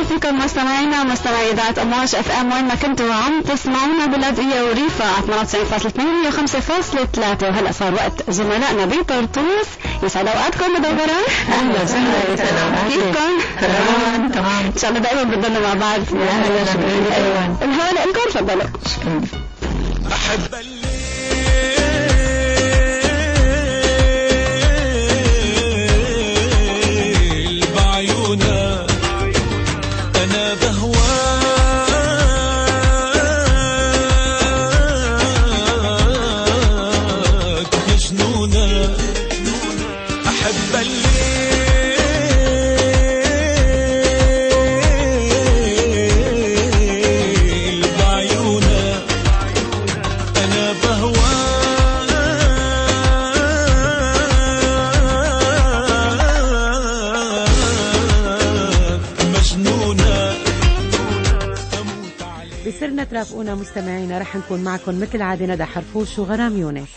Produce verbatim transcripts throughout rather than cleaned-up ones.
فيكم مستمعينا مستمعي إذاعة أمواج اف ام وين ما كنتوا عم تسمعونا باللاذقية وريفة على ثمانية وتسعين فاصلة ثمانية وخمسة فاصلة ثلاثة. وهلا صار وقت زملائنا بطرطوس. يسعد اوقاتكم مدورة. اهلا وسهلا. كيفكم؟ تمام تمام ان شاء الله دائما بنضلنا مع بعض. اهلا وسهلا. الهواء لكم تفضلوا. احب بصرنا ترافقونا مستمعينا. رح نكون معكم مثل عادة ندى حرفوش وغرام يونس.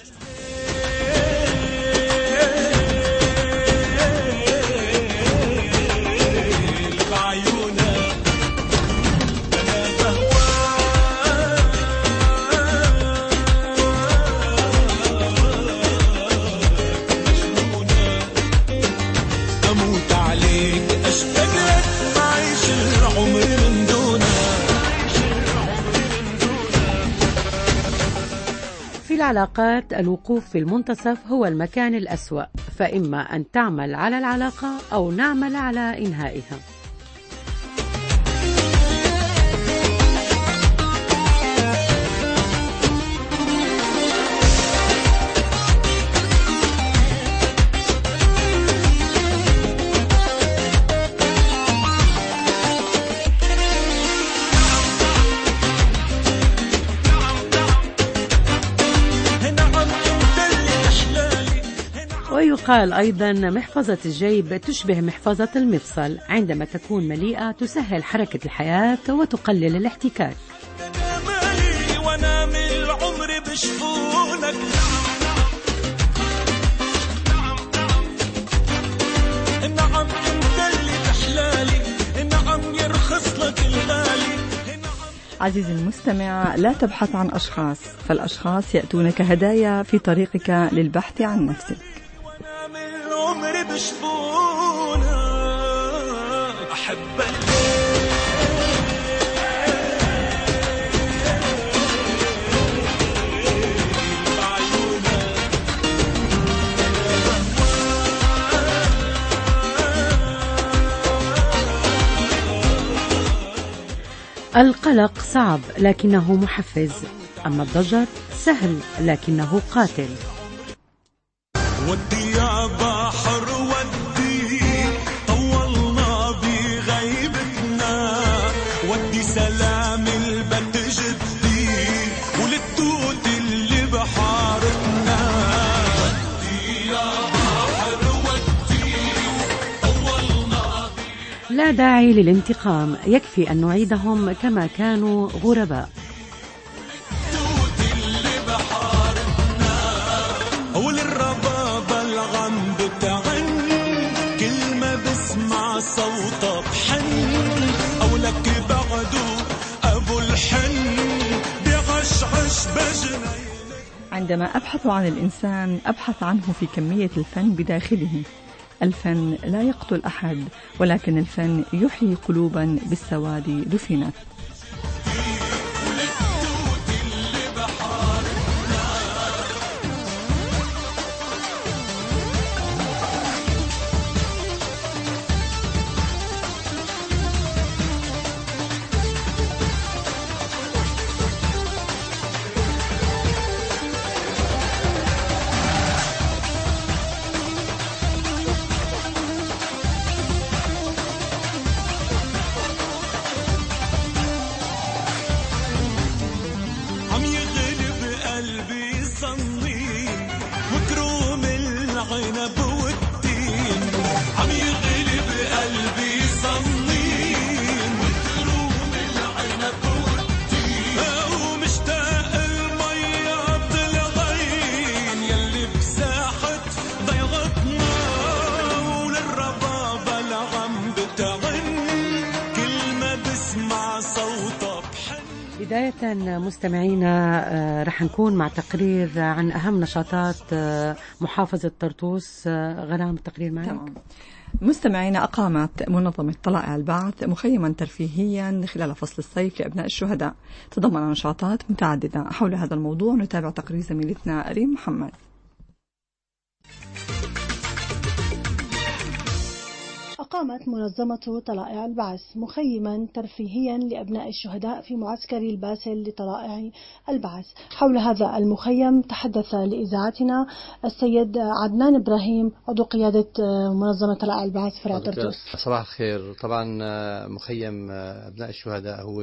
في العلاقات الوقوف في المنتصف هو المكان الأسوأ، فإما أن تعمل على العلاقة أو نعمل على إنهائها. ويقال أيضا محفظة الجيب تشبه محفظة المفصل، عندما تكون مليئة تسهل حركة الحياة وتقلل الاحتكاك. عزيزي المستمع، لا تبحث عن أشخاص، فالأشخاص يأتونك هدايا في طريقك للبحث عن نفسك. عمري بشبونا أحب القلق صعب لكنه محفز، أما الضجر سهل لكنه قاتل. ودي يا بحر ودي طولنا بغيبتنا، ودي سلام البلد جدي وللتوت اللي بحارتنا. ودي يا بحر ودي طولنا. لا داعي للانتقام، يكفي أن نعيدهم كما كانوا غرباء. صوت بحن أو لك بعده أبو الحن بغشغش بجنين. عندما أبحث عن الإنسان أبحث عنه في كمية الفن بداخله. الفن لا يقتل أحد، ولكن الفن يحيي قلوبا بالسواد دفنت. كل بداية مستمعينا رح نكون مع تقرير عن أهم نشاطات محافظة طرطوس. غرام التقرير معك. تمام. مستمعينا، أقامت منظمة طلائع البعث مخيما ترفيهيا خلال فصل الصيف لأبناء الشهداء، تضمن نشاطات متعددة. حول هذا الموضوع نتابع تقرير زميلتنا ريم محمد. أقامت منظمة طلائع البعث مخيما ترفيهيا لأبناء الشهداء في معسكر الباسل لطلائع البعث. حول هذا المخيم تحدث لإذاعتنا السيد عدنان إبراهيم، عضو قيادة منظمة طلائع البعث فرع طرطوس. صباح الخير. طبعا مخيم أبناء الشهداء هو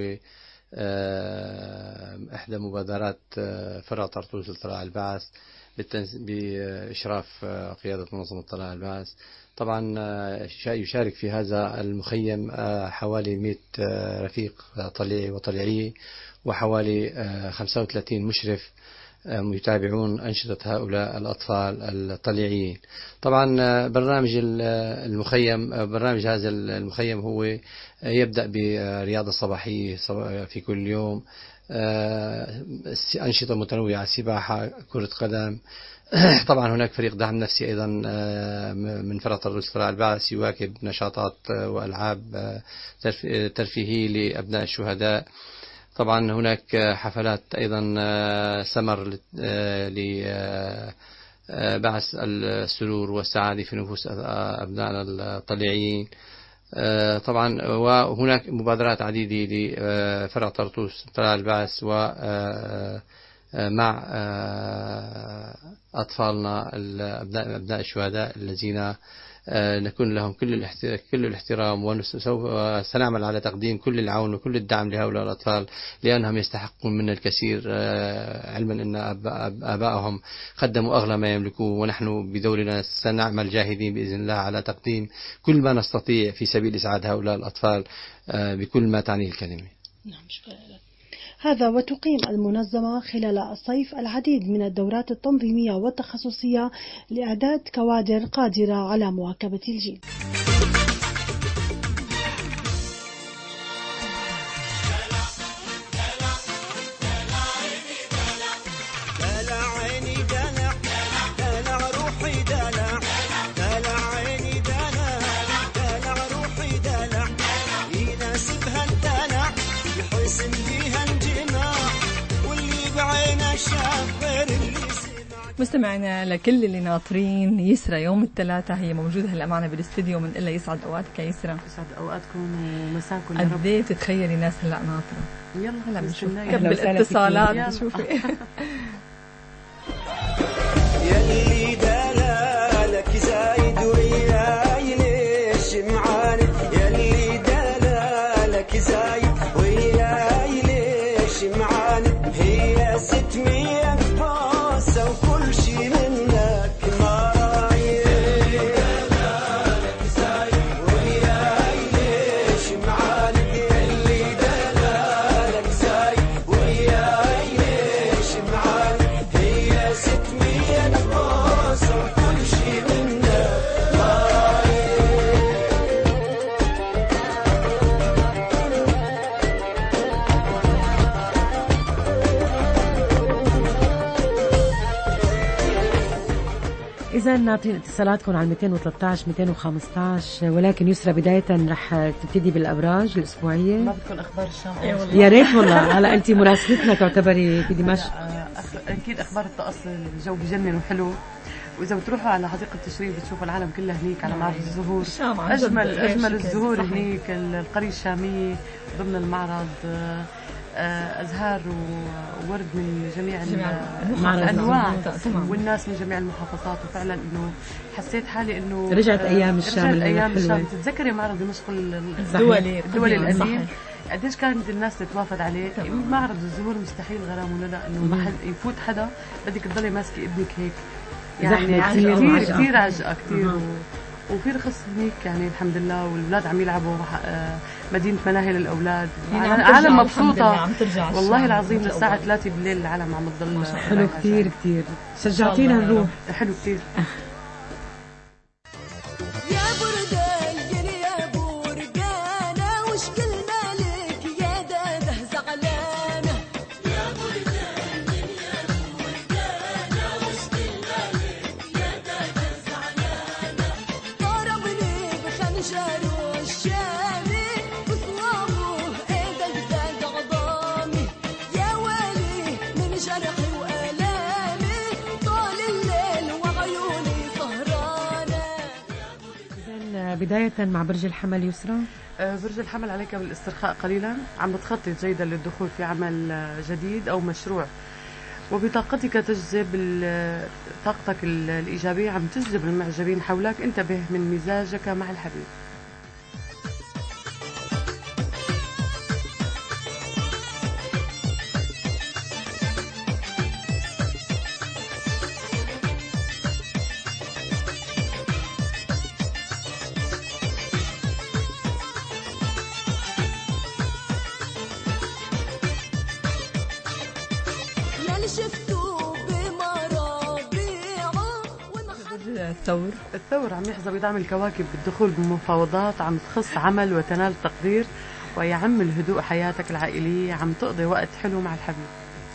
إحدى مبادرات فرع طرطوس لطلائع البعث بإشراف قيادة منظمة طلائع البعث. طبعا يشارك في هذا المخيم حوالي مئة رفيق طليعي وطليعي وحوالي خمسة وثلاثين مشرف يتابعون أنشطة هؤلاء الأطفال الطليعيين. طبعا برنامج المخيم برنامج هذا المخيم هو يبدأ برياضة صباحية في كل يوم، أنشطة متنوعة، سباحة، كرة قدم. طبعا هناك فريق دعم نفسي أيضا من فرع طرطوس لطلائع البعث يواكب نشاطات وألعاب ترفيهية لأبناء الشهداء. طبعا هناك حفلات أيضا سمر لبعث السرور والسعادة في نفوس أبنائنا الطليعيين. طبعا وهناك مبادرات عديدة لفرع طرطوس لطلائع البعث و مع أطفالنا أبناء الشهداء الذين نكون لهم كل كل الاحترام، وسنعمل على تقديم كل العون وكل الدعم لهؤلاء الأطفال لأنهم يستحقون منا الكثير، علما أن آبائهم قدموا أغلى ما يملكوه، ونحن بدورنا سنعمل جاهدين بإذن الله على تقديم كل ما نستطيع في سبيل إسعاد هؤلاء الأطفال بكل ما تعنيه الكلمة. نعم، شكرا لك. هذا وتقيم المنظمة خلال الصيف العديد من الدورات التنظيمية والتخصصية لإعداد كوادر قادرة على مواكبة الجيل. مستمعنا، لكل اللي ناطرين يسرى يوم الثلاثاء هي موجودة هلا معنا بالاستديو، من إلا يسعد أوقاتك يا يسرى. يسعد أوقاتكم ومساكم يا رب. قد ايه تتخيلي ناس هلا ناطرة؟ يلا هلا بنشوف قبل الاتصالات. شوفي يلي دلالك زايد وياي ليش معاند، يلي دلالك زايد وياي ليش معاند، هي ستمية حاسة وكل شي منك مايل، دلالك زايد وياي ليش معاند، يلي دلالك زايد وياي ليش معاند، هي ستمية حاسة وكل شي منك مايل. إذا ناطرين اتصالاتكم على مئتين وثلاثة عشر مئتين وخمسة عشر، ولكن يسرى بداية رح تبتدي بالأبراج الأسبوعية. ما بتكون أخبار الشام؟ يا ريت والله. هلا أنت مراسلتنا تعتبري في دمشق. أكيد أخبار الطقس، الجو بجنن وحلو، وإذا بتروحوا على حديقة التشريف بتشوفوا العالم كلها هنيك على معرض الزهور. أجمل أجمل الزهور هنيك، القرية الشامية ضمن المعرض، أزهار وورد من جميع الأنواع والناس من جميع المحافظات. وفعلا إنه حسيت حالي إنه رجعت أيام الشام. رجعت أيام الشام. تتذكري معرض دمشق الدولي الدولي القديم قديش كانت الناس تتوافد عليه؟ معرض الزهور مستحيل غرام ولا لا إنه محل يفوت حدا بدك تضلي ماسكة ابنك هيك، يعني كثير كثير عجقة كثير، وفي رخص هنيك يعني الحمد لله. والأولاد عم يلعبوا مدينة ملاهي للأولاد، العالم مبسوطة والله العظيم. للساعة ثلاثة بالليل العالم عم تضل. حلو كثير كثير، شجعتينا نروح. حلو كثير. بداية مع برج الحمل يسرى. برج الحمل عليك بالاسترخاء قليلا، عم بتخطط جيدا للدخول في عمل جديد أو مشروع، وبطاقتك تجذب طاقتك الإيجابية، عم تجذب المعجبين حولك. انتبه من مزاجك مع الحبيب. الثور الثور عم يحظى بدعم الكواكب بالدخول بمفاوضات عم تخص عمل وتنال تقدير، ويعم الهدوء حياتك العائلية، عم تقضي وقت حلو مع الحبيب.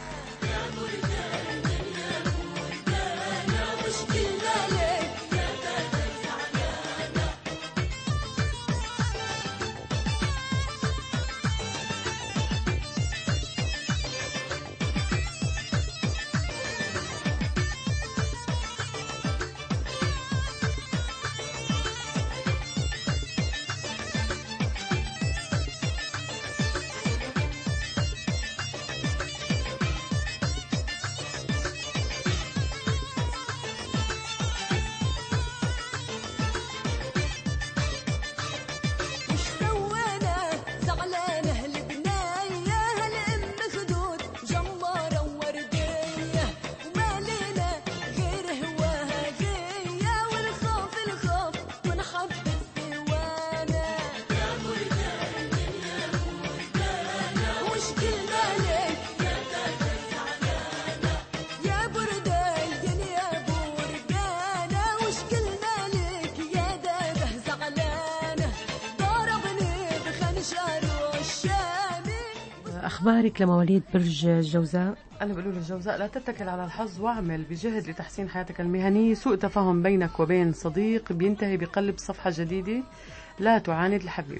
أخبارك لمواليد برج الجوزاء. أنا بقول الجوزاء لا تتكل على الحظ واعمل بجهد لتحسين حياتك المهنية. سوء تفاهم بينك وبين صديق بينتهي بقلب صفحة جديدة. لا تعاند الحبيب.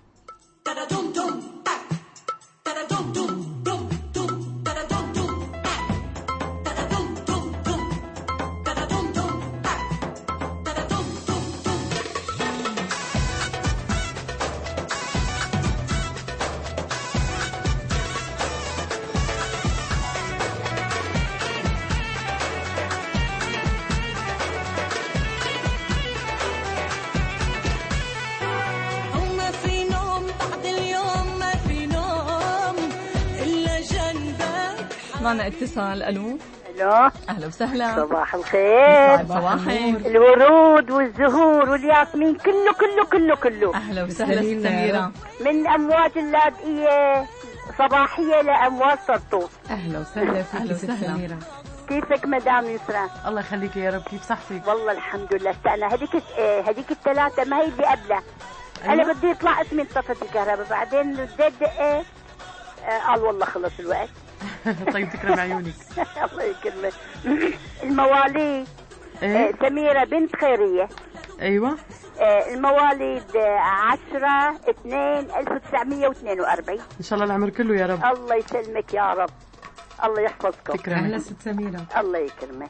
معنا اتصال. الو. الو، اهلا وسهلا. صباح الخير. صباحك. الورود والزهور والياسمين كله كله كله كله. اهلا وسهلا سميرة. من امواج اللاذقية صباحية لامواج طرطوس. اهلا وسهلا فيك سميرة. كيفك مدام يسرا؟ الله يخليك يا رب. كيف صحتك؟ والله الحمد لله. استنى هذيك هذيك الثلاثة ما هي اللي قبلها. أيوة. انا بدي يطلع اسمي انطفت الكهرباء، بعدين بدي ايه قال والله خلص الوقت. طيب تكرم عيونك. الله يكرمك. المواليد إيه؟ سميرة بنت خيرية. ايوه. المواليد عشرة اثنين ألف وتسعمية واثنين وأربعين. ان شاء الله العمر كله يا رب. الله يسلمك يا رب. الله يحفظكم. تكرمك. اهلا ست سميرة. الله يكرمك.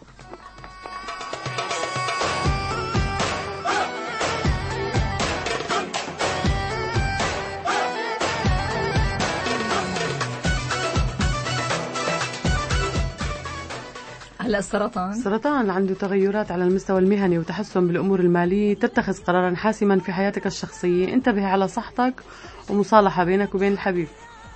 هلا السرطان. السرطان عنده تغيرات على المستوى المهني وتحسن بالأمور المالية. تتخذ قرارا حاسما في حياتك الشخصية. انتبه على صحتك ومصالحة بينك وبين الحبيب.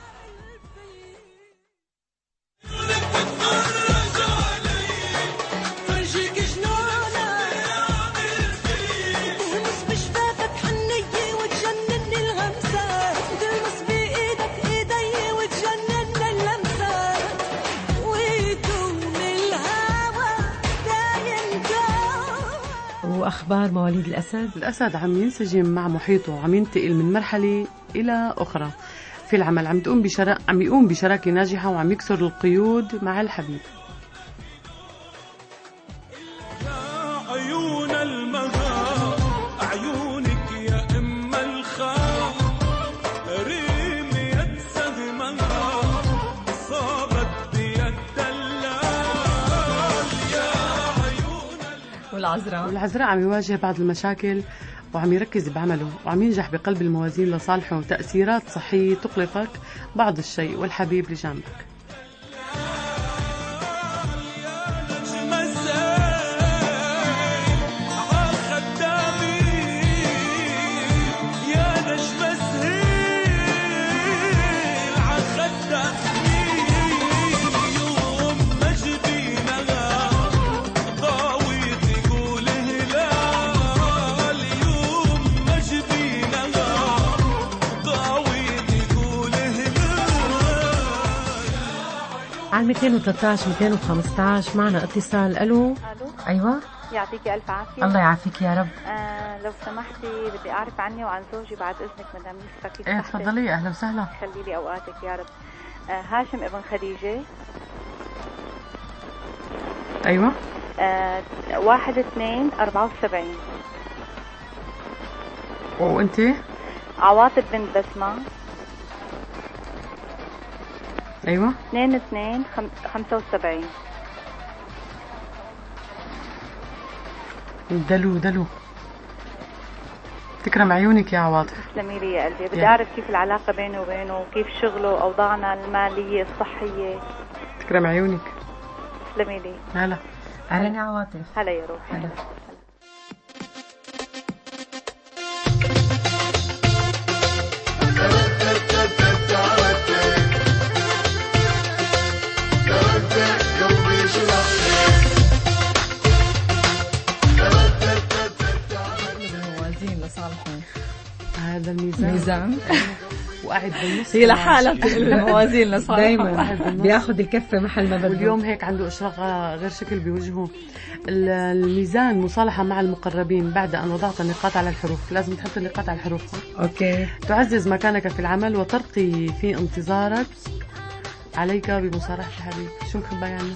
وأخبار مواليد الأسد. الأسد عم ينسجم مع محيطه وعم ينتقل من مرحلة إلى أخرى في العمل. عم تقوم بشرا... عم يقوم بشراكة ناجحة وعم يكسر القيود مع الحبيب. عيون المغار عيونك يا أم الخار ريم يد سهمها صابت بيد دلال يا عيون. والعذراء. والعذراء عم يواجه بعض المشاكل وعم يركز بعمله وعم ينجح بقلب الموازين لصالحه تأثيرات صحية تقلقك بعض الشيء والحبيب لجانبك. على مئتين وثلاثة عشر مئتين وخمسة عشر معنا اتصال. الو. الو. ايوه. يعطيكي الف عافيه. الله يعافيك يا رب. آه لو سمحتي بدي اعرف عني وعن زوجي بعد اذنك مدام نسفة. كيف ايه تفضلي. اهلا وسهلا. خلي لي اوقاتك يا رب. آه هاشم ابن خديجه. ايوه. آه واحد اثنين أربعة وسبعين. وانتي؟ عواطف بنت بسمة. ايوه. اثنين اثنين خمسة وسبعين. دلو دلو. تكرم عيونك يا عواطف. تسلمي لي يا قلبي. بدي اعرف كيف العلاقه بيني وبينه وكيف شغله اوضاعنا الماليه الصحيه. تكرم عيونك. تسلمي لي. هلا. اهلا يا عواطف. هلا يا روحي. هلا. هذا الميزان ميزان وقاعد بالنص هي لحالها بتقلب الموازين لصالحه دايما بياخذ الكفه محل ما بده. واليوم هيك عنده اشراقه غير شكل بوجهه. الميزان مصالحه مع المقربين بعد ان وضعت النقاط على الحروف. لازم تحط النقاط على الحروف. اوكي. تعزز مكانك في العمل وترقي في انتظارك عليك بمصارحه الحبيب. شو مخبى يعني؟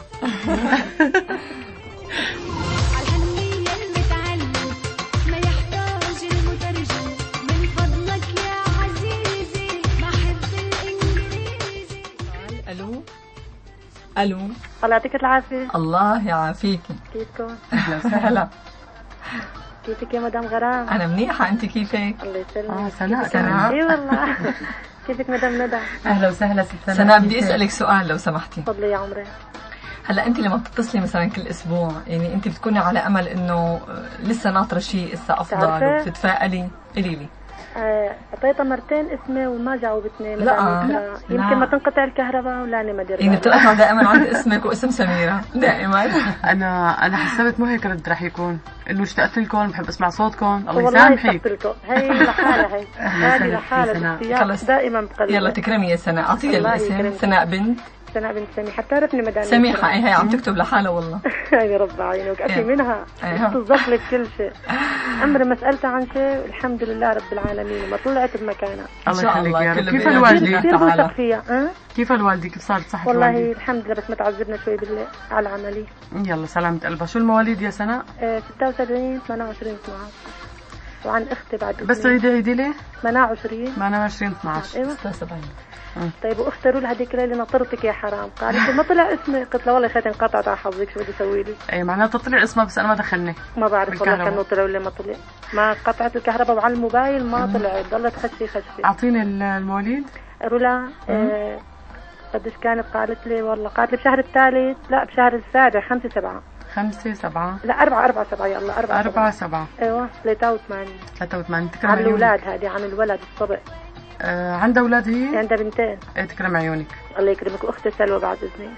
الو. الله يعطيك العافيه. الله يعافيكي. كيفكم؟ اهلا وسهلا. كيفك يا مدام غرام؟ انا منيحه. انت كيفك؟ الله يسلمك. اه سناء. سناء. اي والله. كيفك مدام ندى؟ اهلا وسهلا ست سناء. سناء بدي اسالك سؤال لو سمحتي. تفضلي يا عمري. هلا انت لما بتتصلي مثلا كل اسبوع يعني انت بتكوني على امل انه لسه ناطره شيء لسه افضل وبتتفائلي. قولي لي. اعطيتها مرتين اسمي وما جاوبتني. لا. يمكن ما تنقطع الكهرباء ولا انا ما ادري. يعني بتقطع دائما عند اسمك واسم سميره دائما. انا انا حسبت مو هيك رد رح يكون انه اشتقت لكم بحب اسمع صوتكم. الله والله يسامحك. اشتقت لكم. هي لحالها هي. هذه لحالها خلص دائما بقلبي. يلا تكرمي يا سناء. اعطيها الاسم. سناء بنت سناء بنت سميحة. بتعرفني مدام سميحة. ايه هي عم تكتب لحالها والله. يا رب عينك. أخي منها تظبط لك كل شيء. عمري ما سألتها عن شيء والحمد لله رب العالمين وما طلعت بمكانها. الله يخليك يا رب. كيف الوالدة؟ كثير بوثق فيها. أه؟ كيف الوالدة؟ كيف صارت صحة والله الوالدة؟ والله الحمد لله بس ما تعذبنا شوي بالله على العملية. يلا سلامة قلبها. شو المواليد يا سناء؟ اه ستة وسبعين ثمانية وعشرين اثناشر. وعن اختي بعد بس عيدي عيدي لي. ثمانية وعشرين ثمانية وعشرين اثناشر. ايوه ستة وسبعين. طيب واختاروا لها هذيك الليله نطرتك يا حرام. قالت ما طلع اسمي. قلت لها والله خيتي انقطعت على حظك. شو بدي اسوي لي؟ اي معناته طلع اسمها بس انا ما دخلني. ما بعرف والله كانه طلع ولا ما طلع. ما قطعت الكهرباء وعلى الموبايل ما طلع. ضلت خشي خشي. اعطيني المواليد. رولا آه قديش كانت؟ قالت لي والله قالت لي بشهر الثالث. لا بشهر السابع خمسة سبعة. خمسة سبعة. لا أربعة أربعة سبعة. يلا أربعة أربعة سبعة. أيوة ثلاثة وثمانين. ثلاثة وثمانين. تكرم عن عيونك. الأولاد هذه عن الولد الصبع. آه عندها أولاد هي؟ عندها بنتين. ايه تكرم عيونك. الله يكرمك. وأختي سلوى بعد إذني.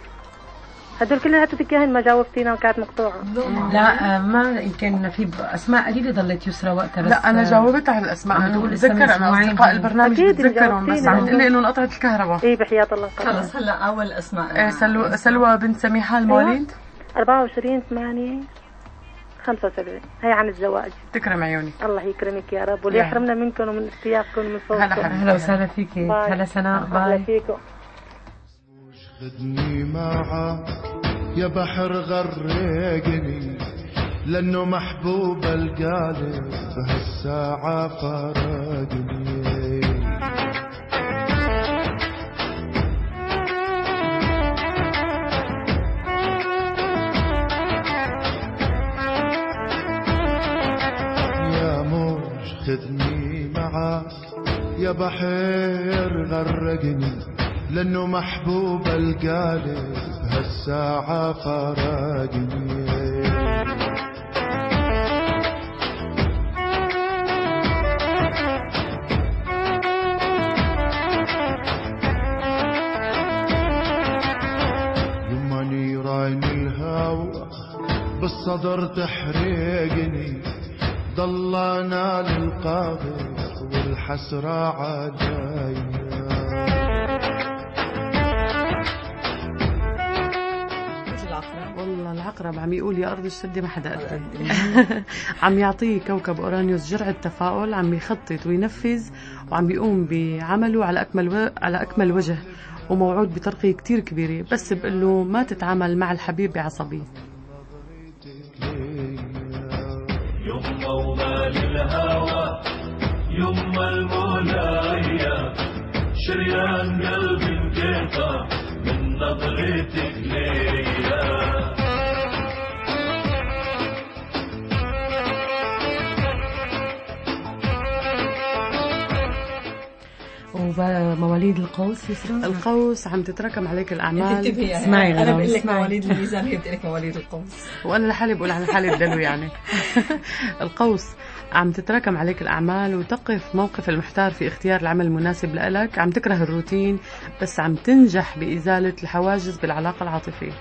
هدول كلهم هاتوا اياهن ما جاوبتينا وكانت مقطوعة. لا ما يمكن في اسماء قليله ضلت يسرى وقتها. بس لا انا جاوبتها على الاسماء. بتذكر انا اصدقاء البرنامج بتذكرهم بس عم تقول لي انه انقطعت الكهرباء. اي بحياة الله انقطعت. خلص هلا اول اسماء. ايه سلوى سلوى بنت سميحة. المواليد أربعة وعشرين ثمانية خمسة وسبعين. هي عن الزواج. تكرم عيونك. الله يكرمك يا رب واللي يحرمنا منكم ومن اشتياقكم ومن صوتكم. هلا وسهلا فيكي. هلا سناء. باي. هلا فيكم. خدني معك يا بحر غرقني لأنه محبوب القلب بهالساعة فارقني. يا مو خذني معاك يا بحر غرقني، لأنه محبوب القلب هالساعة فارقني. يما نيران الهوى بالصدر تحرقني، ضلنا للقابض والحسرة عجاية. والله العقرب عم يقول يا أرض الشدة ما حدا قدي. عم يعطيه كوكب أورانيوس جرعة تفاؤل، عم يخطط وينفذ وعم يقوم بعمله على أكمل و... على أكمل وجه، وموعود بترقية كتير كبيرة، بس بقول له ما تتعامل مع الحبيب بعصبية. يما ومال الهوى يما المولايا، شريان قلبي انقطع من نظرتك ليا. ومواليد القوس يسرى القوس عم تتراكم عليك الأعمال. اسمعي أنا بقول لك مواليد الميزان، هي بتقول لك مواليد القوس، وأنا لحالي بقول عن حالي الدلو يعني. القوس عم تتراكم عليك الأعمال وتقف موقف المحتار في اختيار العمل المناسب لك، عم تكره الروتين بس عم تنجح بإزالة الحواجز بالعلاقة العاطفية.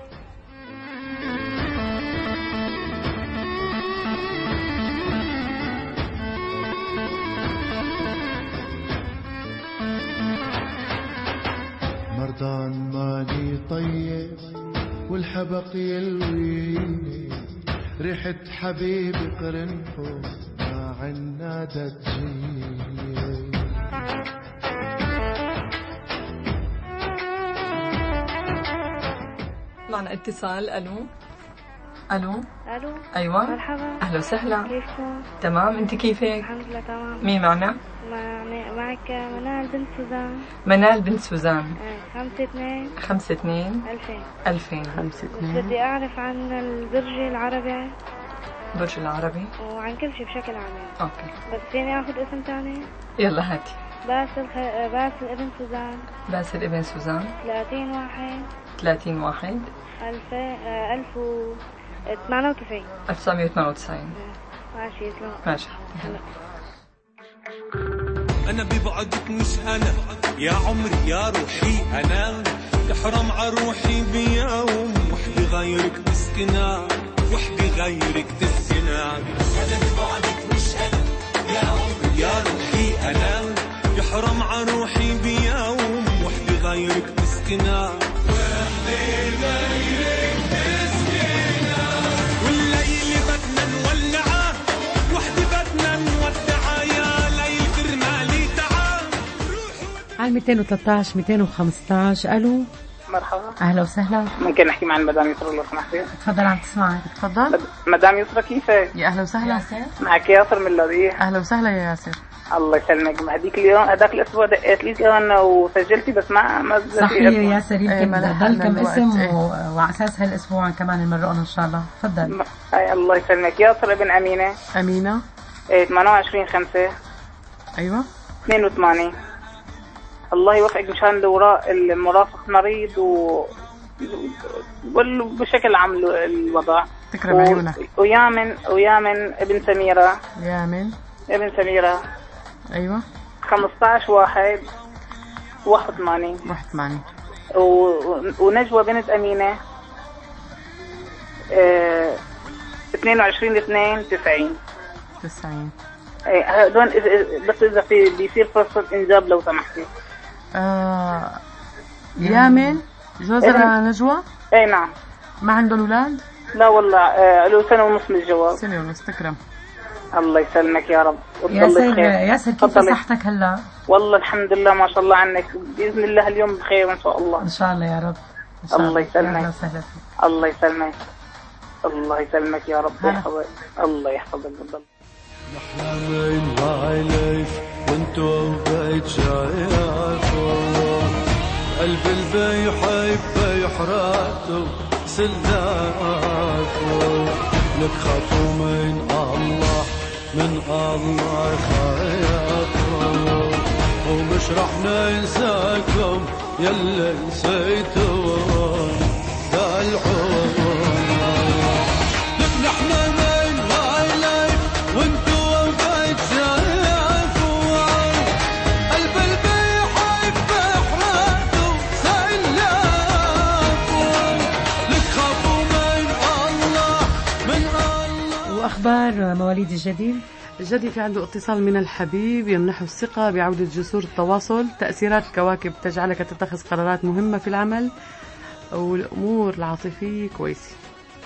مرضان ماني طيب والحبق يلويني، ريحة حبيبي قرنفو مع النادى تجيني. معنا اتصال. الو الو الو ايوه مرحبا، اهلا وسهلا. كيفكم؟ تمام، انت كيفك؟ الحمد لله تمام. مين معنا؟ معك منال بنت سوزان. منال بنت سوزان. خمسة اثنين خمسة اثنين ألفين ألفين خمسة اثنين. بدي أعرف عن البرج العربي. برج العربي وعن كل شيء بشكل عام. اوكي، بس فيني اخذ اسم ثاني؟ يلا هاتي. باسل خ... باسل ابن سوزان. باسل ابن سوزان. ثلاثين واحد ثلاثين واحد ألفين ألف و ثمانية وتسعين ألف وتسعمية وثمانية وتسعين. ماشي يسلم. ماشي. أنا ببعدك مش أنا يا عمري يا روحي، أنا تحرم عروحي بيوم وحدي غيرك تسكنا، وحدي غيرك تسكنا. أنا ببعدك مش أنا يا عمري يا روحي، أنا يحرم عروحي بيوم وحدي غيرك تسكنا، وحدي غيرك تسكنا. والليل بدنا نولعه وحدي بدنا نودعه، يا ليل كرمالي تعال. على مئتين وثلاثة عشر مئتين وخمسة عشر. الو مرحبا، اهلا وسهلا. ممكن نحكي مع المدام يسرى لو سمحتي؟ تفضل عم تسمعك. تفضل. مدام يسرى كيفك؟ يا اهلا وسهلا. معك ياسر من اللريح. اهلا وسهلا يا ياسر. الله يسلمك. هديك اليوم هداك الاسبوع دقيت لي كمان وسجلتي بس ما ما صحيح يا ياسر، يمكن ضل كم اسم وعلى اساس هالاسبوع كمان نمرقهم ان شاء الله. تفضل. اي الله يسلمك. ياسر ابن امينه. امينه. ايه ثمانية وعشرين خمسة. ايوه اثنين وثمانين. الله يوفقك مشان الوراء المرافق مريض و بشكل عام الوضع. تكرم عيونك. و... ويامن ويامن ابن سميرة. يامن ابن سميرة. ايوه خمسة عشر واحد واحد وثمانين. واحد وثمانين. و... ونجوى بنت أمينة. اه... اثنين وعشرين اثنين تسعين. تسعين. ايه هدول بس اذا في بيصير فرصة انجاب لو سمحتي. آه... يامن جوزها نجوى. اي نعم. ما عندهم اولاد؟ لا والله آه له سنة ونص من الجواز. سنة ونص. تكرم. الله يسلمك يا رب. ياسر ياسر كيف صحتك هلا؟ والله الحمد لله ما شاء الله عنك، بإذن الله اليوم بخير إن شاء الله. إن شاء الله يا رب. إن شاء الله يسلمك. الله يسلمك. الله يسلمك يا رب يحفظك. الله يحفظك بالضبط. نحلم وعليك وانتو بيت شايفوا، قلب البي يحب يحرقوا سلافوا، نخافوا من الله من الله خياطهم ومش رح ننساكم يلي نسيتون دلعون نحن من هاي لايف وانتو وقت شايفون قلب البيحب بحراته سيلافون لك خافوا من الله من الله. وأخبار مواليد الجديد. الجدي في عنده اتصال من الحبيب يمنحه الثقة بعودة جسور التواصل. تأثيرات الكواكب تجعلك تتخذ قرارات مهمة في العمل والأمور العاطفية كويسة.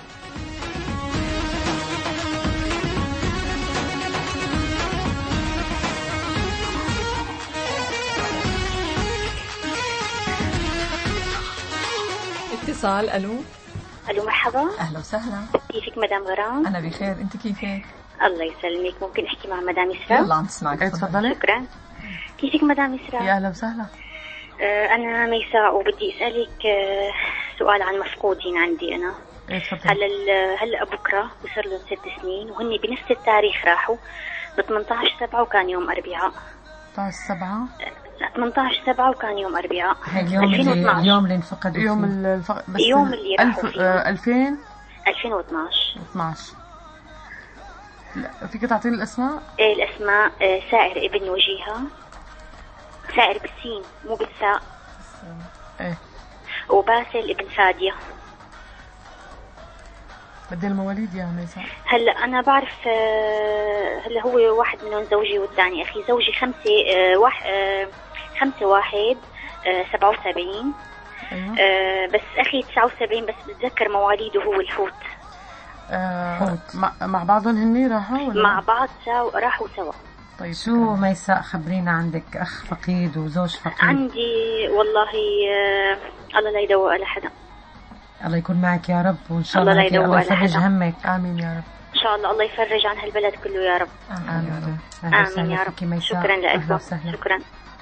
اتصال. ألو. ألو مرحبا. أهلا وسهلا. كيفك مدام غرام؟ أنا بخير، أنت كيفك؟ الله يسلمك. ممكن أحكي مع مدام يسرا؟ يلا عم تسمعك. تفضلي. شكرا. كيفك مدام يسرا؟ يا أهلا وسهلا. آه أنا ميساء وبدي أسألك آه سؤال عن مفقودين عندي أنا. هلا هلا بكرة بصير لهم ست سنين وهني بنفس التاريخ راحوا ب ثمانية عشر سبعة وكان يوم أربعاء. ثمانية عشر سبعة. ثمانية عشر سبعة وكان يوم أربعاء. اليوم اللي اليوم اللي انفقدوا يوم الفق... بس يوم اللي راحوا فيه. ألفين ألفين واثناشر. اثناشر. لا فيك تعطيني الأسماء؟ إيه الأسماء آه سائر ابن وجيهة. سائر بالسين مو بالساء. إيه. وباسل ابن فادية. بدي المواليد يا ميساء. هلا أنا بعرف آه هلا هو واحد منهم زوجي والثاني أخي. زوجي خمسة آه واحد آه خمسة واحد آه سبعة وسبعين. أيوة. آه بس أخي تسعة وسبعين بس بتذكر مواليده هو الحوت. آه مع, مع بعضهم هني راحوا ولا؟ مع بعض سوا راحوا سوا. طيب شو ميساء خبرينا، عندك أخ فقيد وزوج فقيد؟ عندي والله آه الله لا يدوق على حدا. الله يكون معك يا رب وإن شاء الله, الله, الله يفرج همك. آمين يا رب. إن شاء الله الله يفرج عن هالبلد كله يا رب. آمين يا رب. آمين يا رب. شكرا لك. شكرا.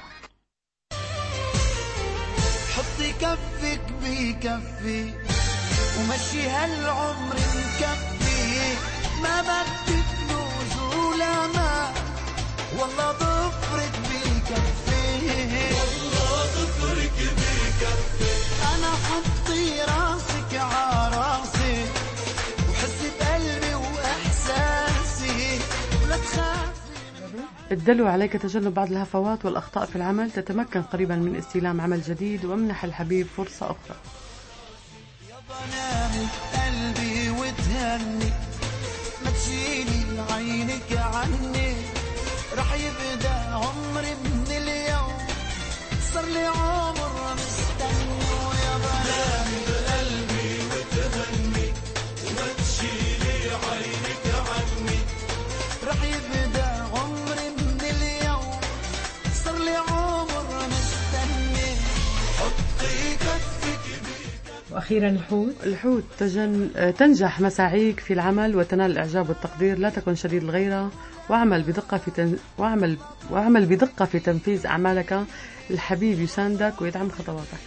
حطي كفك بكفي ومشي هالعمر مكفي ما بدك فلوس ولا ما والله ضفرك بكفي والله ضفرك بكفي أنا حطي راسك عراسي وحسي بقلبي وإحساسي ولا تخافي. الدلو عليك تجنب بعض الهفوات والأخطاء في العمل. تتمكن قريبا من استلام عمل جديد وامنح الحبيب فرصة أخرى. يا بنامي قلبي وتهني ما تشيلي عينك عني رح يبدأ عمري من اليوم صار لي عمر مستني. يا بنامي قلبي وتهني وما تشيلي عينك عني رح يبدأ عمري من اليوم صار لي عمر مستني. حطي كفك. وأخيرا الحوت. الحوت تجن... تنجح مساعيك في العمل وتنال الإعجاب والتقدير. لا تكن شديد الغيرة واعمل بدقة في تن... واعمل واعمل بدقة في تنفيذ أعمالك. الحبيب يساندك ويدعم خطواتك.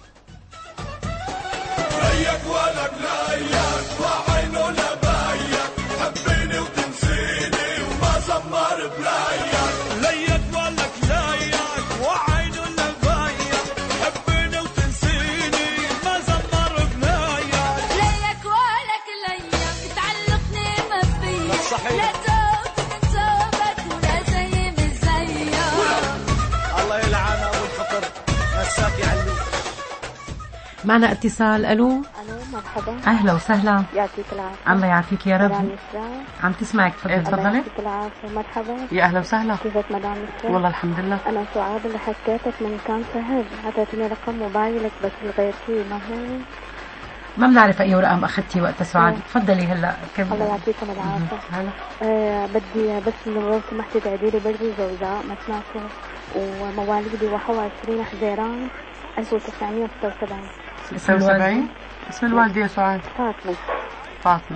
ريك ولك ليك وعينه لبيك حبيني وتنسيني وما زمر بلايك. ليك ولك ليك وعينه لبيك حبيني وتنسيني ما زمر بلايك. ليك ولك ليك تعلقني ما فيك صحيح. لا توبك توبك ولا زي من زيك. الله يلعن ابو الخطر مساك يعلو. معنا اتصال. ألو. ألو مرحبا. أهلا وسهلا. يعطيك العافية. الله يعافيك يا رب. مدام يسرا. عم تسمعك. تفضلي. يعطيك العافية. مرحبا. يا أهلا وسهلا. كيفك مدام يسرا؟ والله الحمد لله. أنا سعاد اللي حكيتك من كان شهر عطيتني رقم موبايلك بس غيرتيه ما هو ما بنعرف أي رقم أخذتي وقت سعاد. تفضلي هلا. الله يعطيكم العافية. آه بدي بس لو سمحتي تعيدي لي برضه زوجاء ما سمعته ومواليدي واحد وعشرين حزيران ألف وتسعمية وستة وسبعين. ستة وسبعين. اسم الوالدة يا سعاد؟ فاطمة. فاطمة.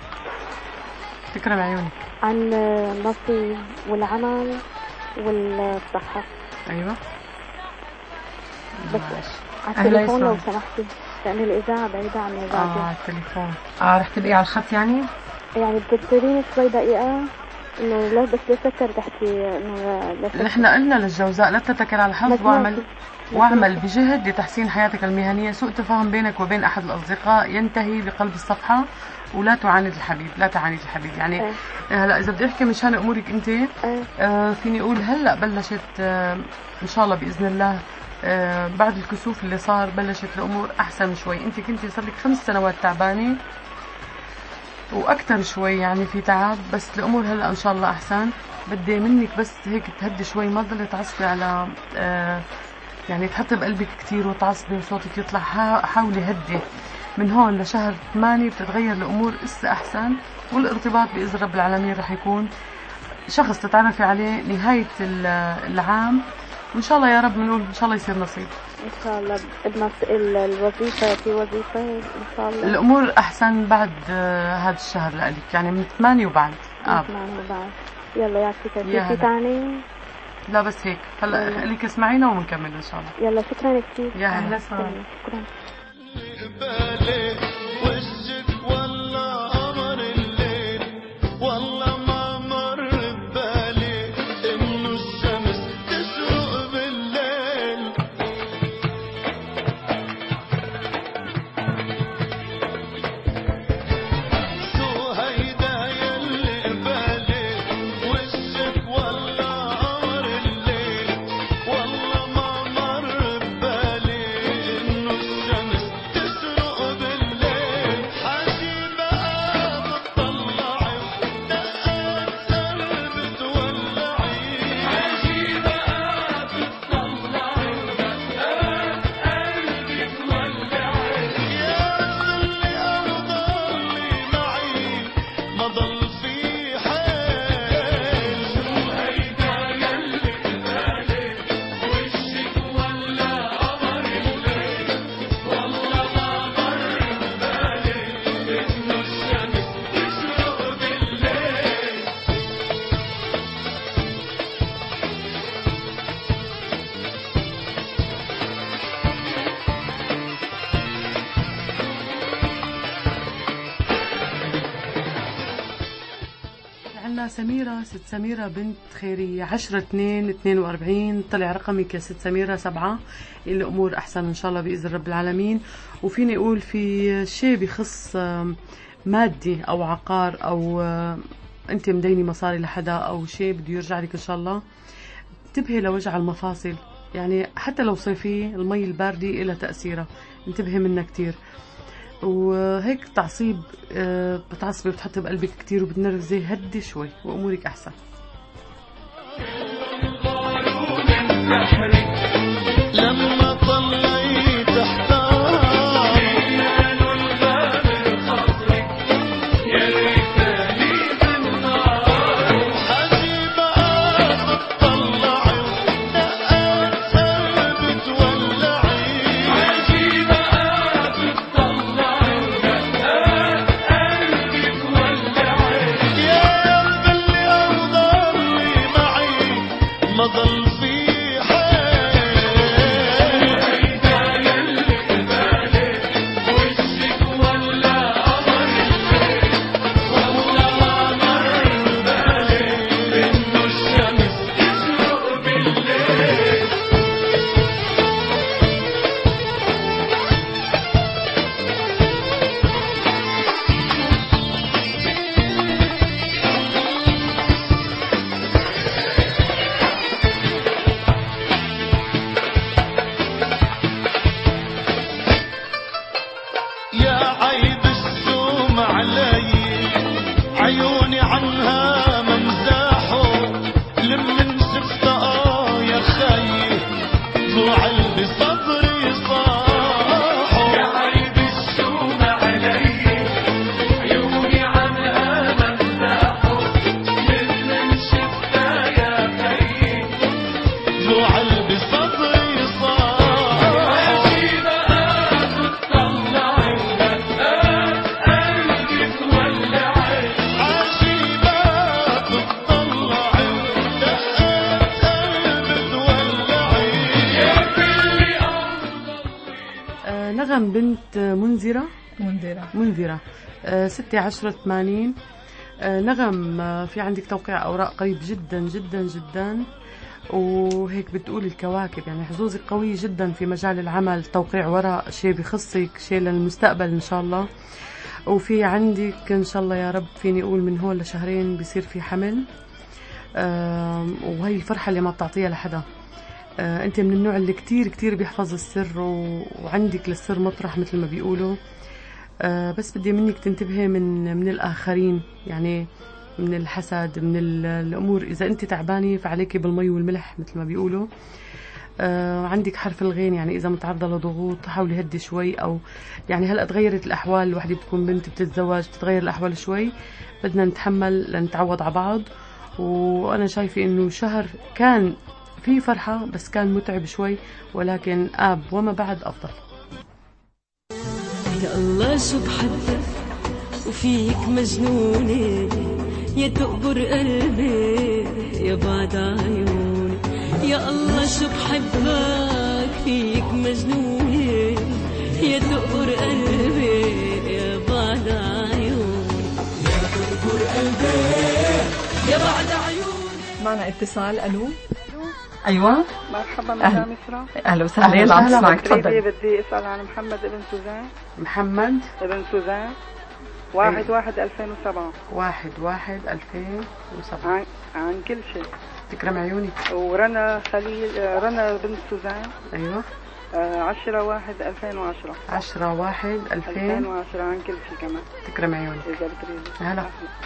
تكرم عيونك. عن النصيب والعمل والصحة. أيوة. بس على التليفون لو سمحتي لأن الإذاعة بعيدة عن الراديو. آه التليفون. آه رح تبقي على الخط يعني؟ يعني بتبتديني شوي دقيقة انه لا بس لسكر تحكي انه لا. نحن قلنا للجوزاء لا تتكل على الحظ واعمل واعمل بجهد لتحسين حياتك المهنية. سوء تفاهم بينك وبين أحد الأصدقاء ينتهي بقلب الصفحة ولا تعاند الحبيب، لا تعاند الحبيب. يعني أه. هلا إذا بدي أحكي مشان أمورك أنت أه. آه فيني أقول هلا بلشت آه إن شاء الله بإذن الله آه بعد الكسوف اللي صار بلشت الأمور أحسن شوي. أنت كنتي صار لك خمس سنوات تعبانة وأكثر شوي يعني في تعب، بس الأمور هلا إن شاء الله أحسن. بدي منك بس هيك تهدي شوي، ما تضلي تعصبي على آه يعني تحطي بقلبك كتير وتعصبي وصوتك يطلع. حاولي هدي. من هون لشهر ثمانية بتتغير الأمور إسا أحسن، والارتباط بإذن رب العالمين رح يكون شخص تتعرفي عليه نهاية العام، وإن شاء الله يا رب بنقول إن شاء الله يصير نصيب إن شاء الله. بدنا الوظيفة في وظيفة إن شاء الله. الأمور أحسن بعد هذا الشهر لألك، يعني من ثمانية وبعد آب. ثمانية وبعد. يلا يعطيك العافية. في تاني؟ لا بس هيك هلا خليك اسمعينا ومنكمل ان شاء الله. يلا شكرا كثير. يا هلا شكرا. وشك ولا قمر الليل والله ما مر ببالي انه الشمس تشرق بالليل. شو هيدا يلي قبالي وشك ولا قمر الليل والله ما مر ببالي انه الشمس تشرق بالليل. حاجي بقى بتطلعي ودقات قلبي تولعي. حاجي بقى بتطلعي ودقات قلبي تولعي. يا خلي أرضلي معي ما ضل في حيل. شو هيدا يلي قبالي وشك ولا قمر الليل والله ما مر ببالي إنه الشمس تشرق بالليل. عندنا سميرة، ست سميرة بنت خيرية، عشرة اثنين اثنين وأربعين. طلع رقمك يا ست سميرة سبعة. الأمور أحسن إن شاء الله بإذن رب العالمين. وفيني أقول في شيء بخص مادي أو عقار أو أنت مديني مصاري لحدا أو شيء بده يرجع لك إن شاء الله. انتبهي لوجع المفاصل، يعني حتى لو صيفية المي الباردة إلى تأثيرها، انتبهي منها كتير. وهيك تعصيب أه بتعصبي وبتحطي بقلبك كتير وبتنرفزي، هدي شوي وأمورك أحسن. لما طليت احتار ماله الباب الخطري يا ريتني بالنار. حاجي بقى بتطلعي ودقات قلبي تولعي. حاجي بقى بتطلعي ودقات قلبي تولعي. يا قلبي أرضلي معي ما ضل في نغم بنت منذرة منذرة منذرة ستة عشرة ثمانين. آه نغم، آه في عندك توقيع أوراق قريب جدا جدا جدا، وهيك بتقول الكواكب يعني حظوظك قوية جدا في مجال العمل، توقيع ورق، شيء بخصك، شيء للمستقبل إن شاء الله. وفي عندك إن شاء الله يا رب فيني أقول من هون لشهرين بيصير في حمل، آه وهي الفرحة اللي ما بتعطيها لحدا. آه أنت من النوع اللي كتير كتير بيحفظ السر، وعندك للسر مطرح مثل ما بيقولوا. آه بس بدي منك تنتبهي من من الآخرين، يعني من الحسد، من الأمور. إذا أنت تعبانة فعليكي بالمي والملح مثل ما بيقولوا. آه عندك حرف الغين، يعني إذا متعرضة لضغوط حاولي هدي شوي، أو يعني هلأ تغيرت الأحوال، الواحدة بتكون بنت بتتزوج بتتغير الأحوال شوي، بدنا نتحمل لنتعود على بعض. وأنا شايفة إنه شهر كان في فرحة بس كان متعب شوي، ولكن آب وما بعد أفضل. يا الله شو بحبك وفيك مجنونة، يا تقبر قلبي يا بعد عيوني. يا الله شو بحبك فيك مجنونة، يا تقبر قلبي يا بعد عيوني. يا تقبر قلبي يا بعد عيوني. معنا اتصال. ألو. ايوه مرحبا مدام إسراء. اهلا وسهلا. عم تسمعك تفضل. بدي اسال عن محمد ابن سوزان. محمد ابن سوزان واحد واحد ألفين وسبعة. واحد واحد ألفين وسبعة. عن, عن كل شيء. تكرم عيوني. ورنا خليل، رنا بنت سوزان. ايوه. آه عشرة واحد ألفين وعشرة. عشرة واحد ألفين ألفين وعشرة. عن كل شيء كمان. تكرم عيوني. إذا بتريدي. هلا.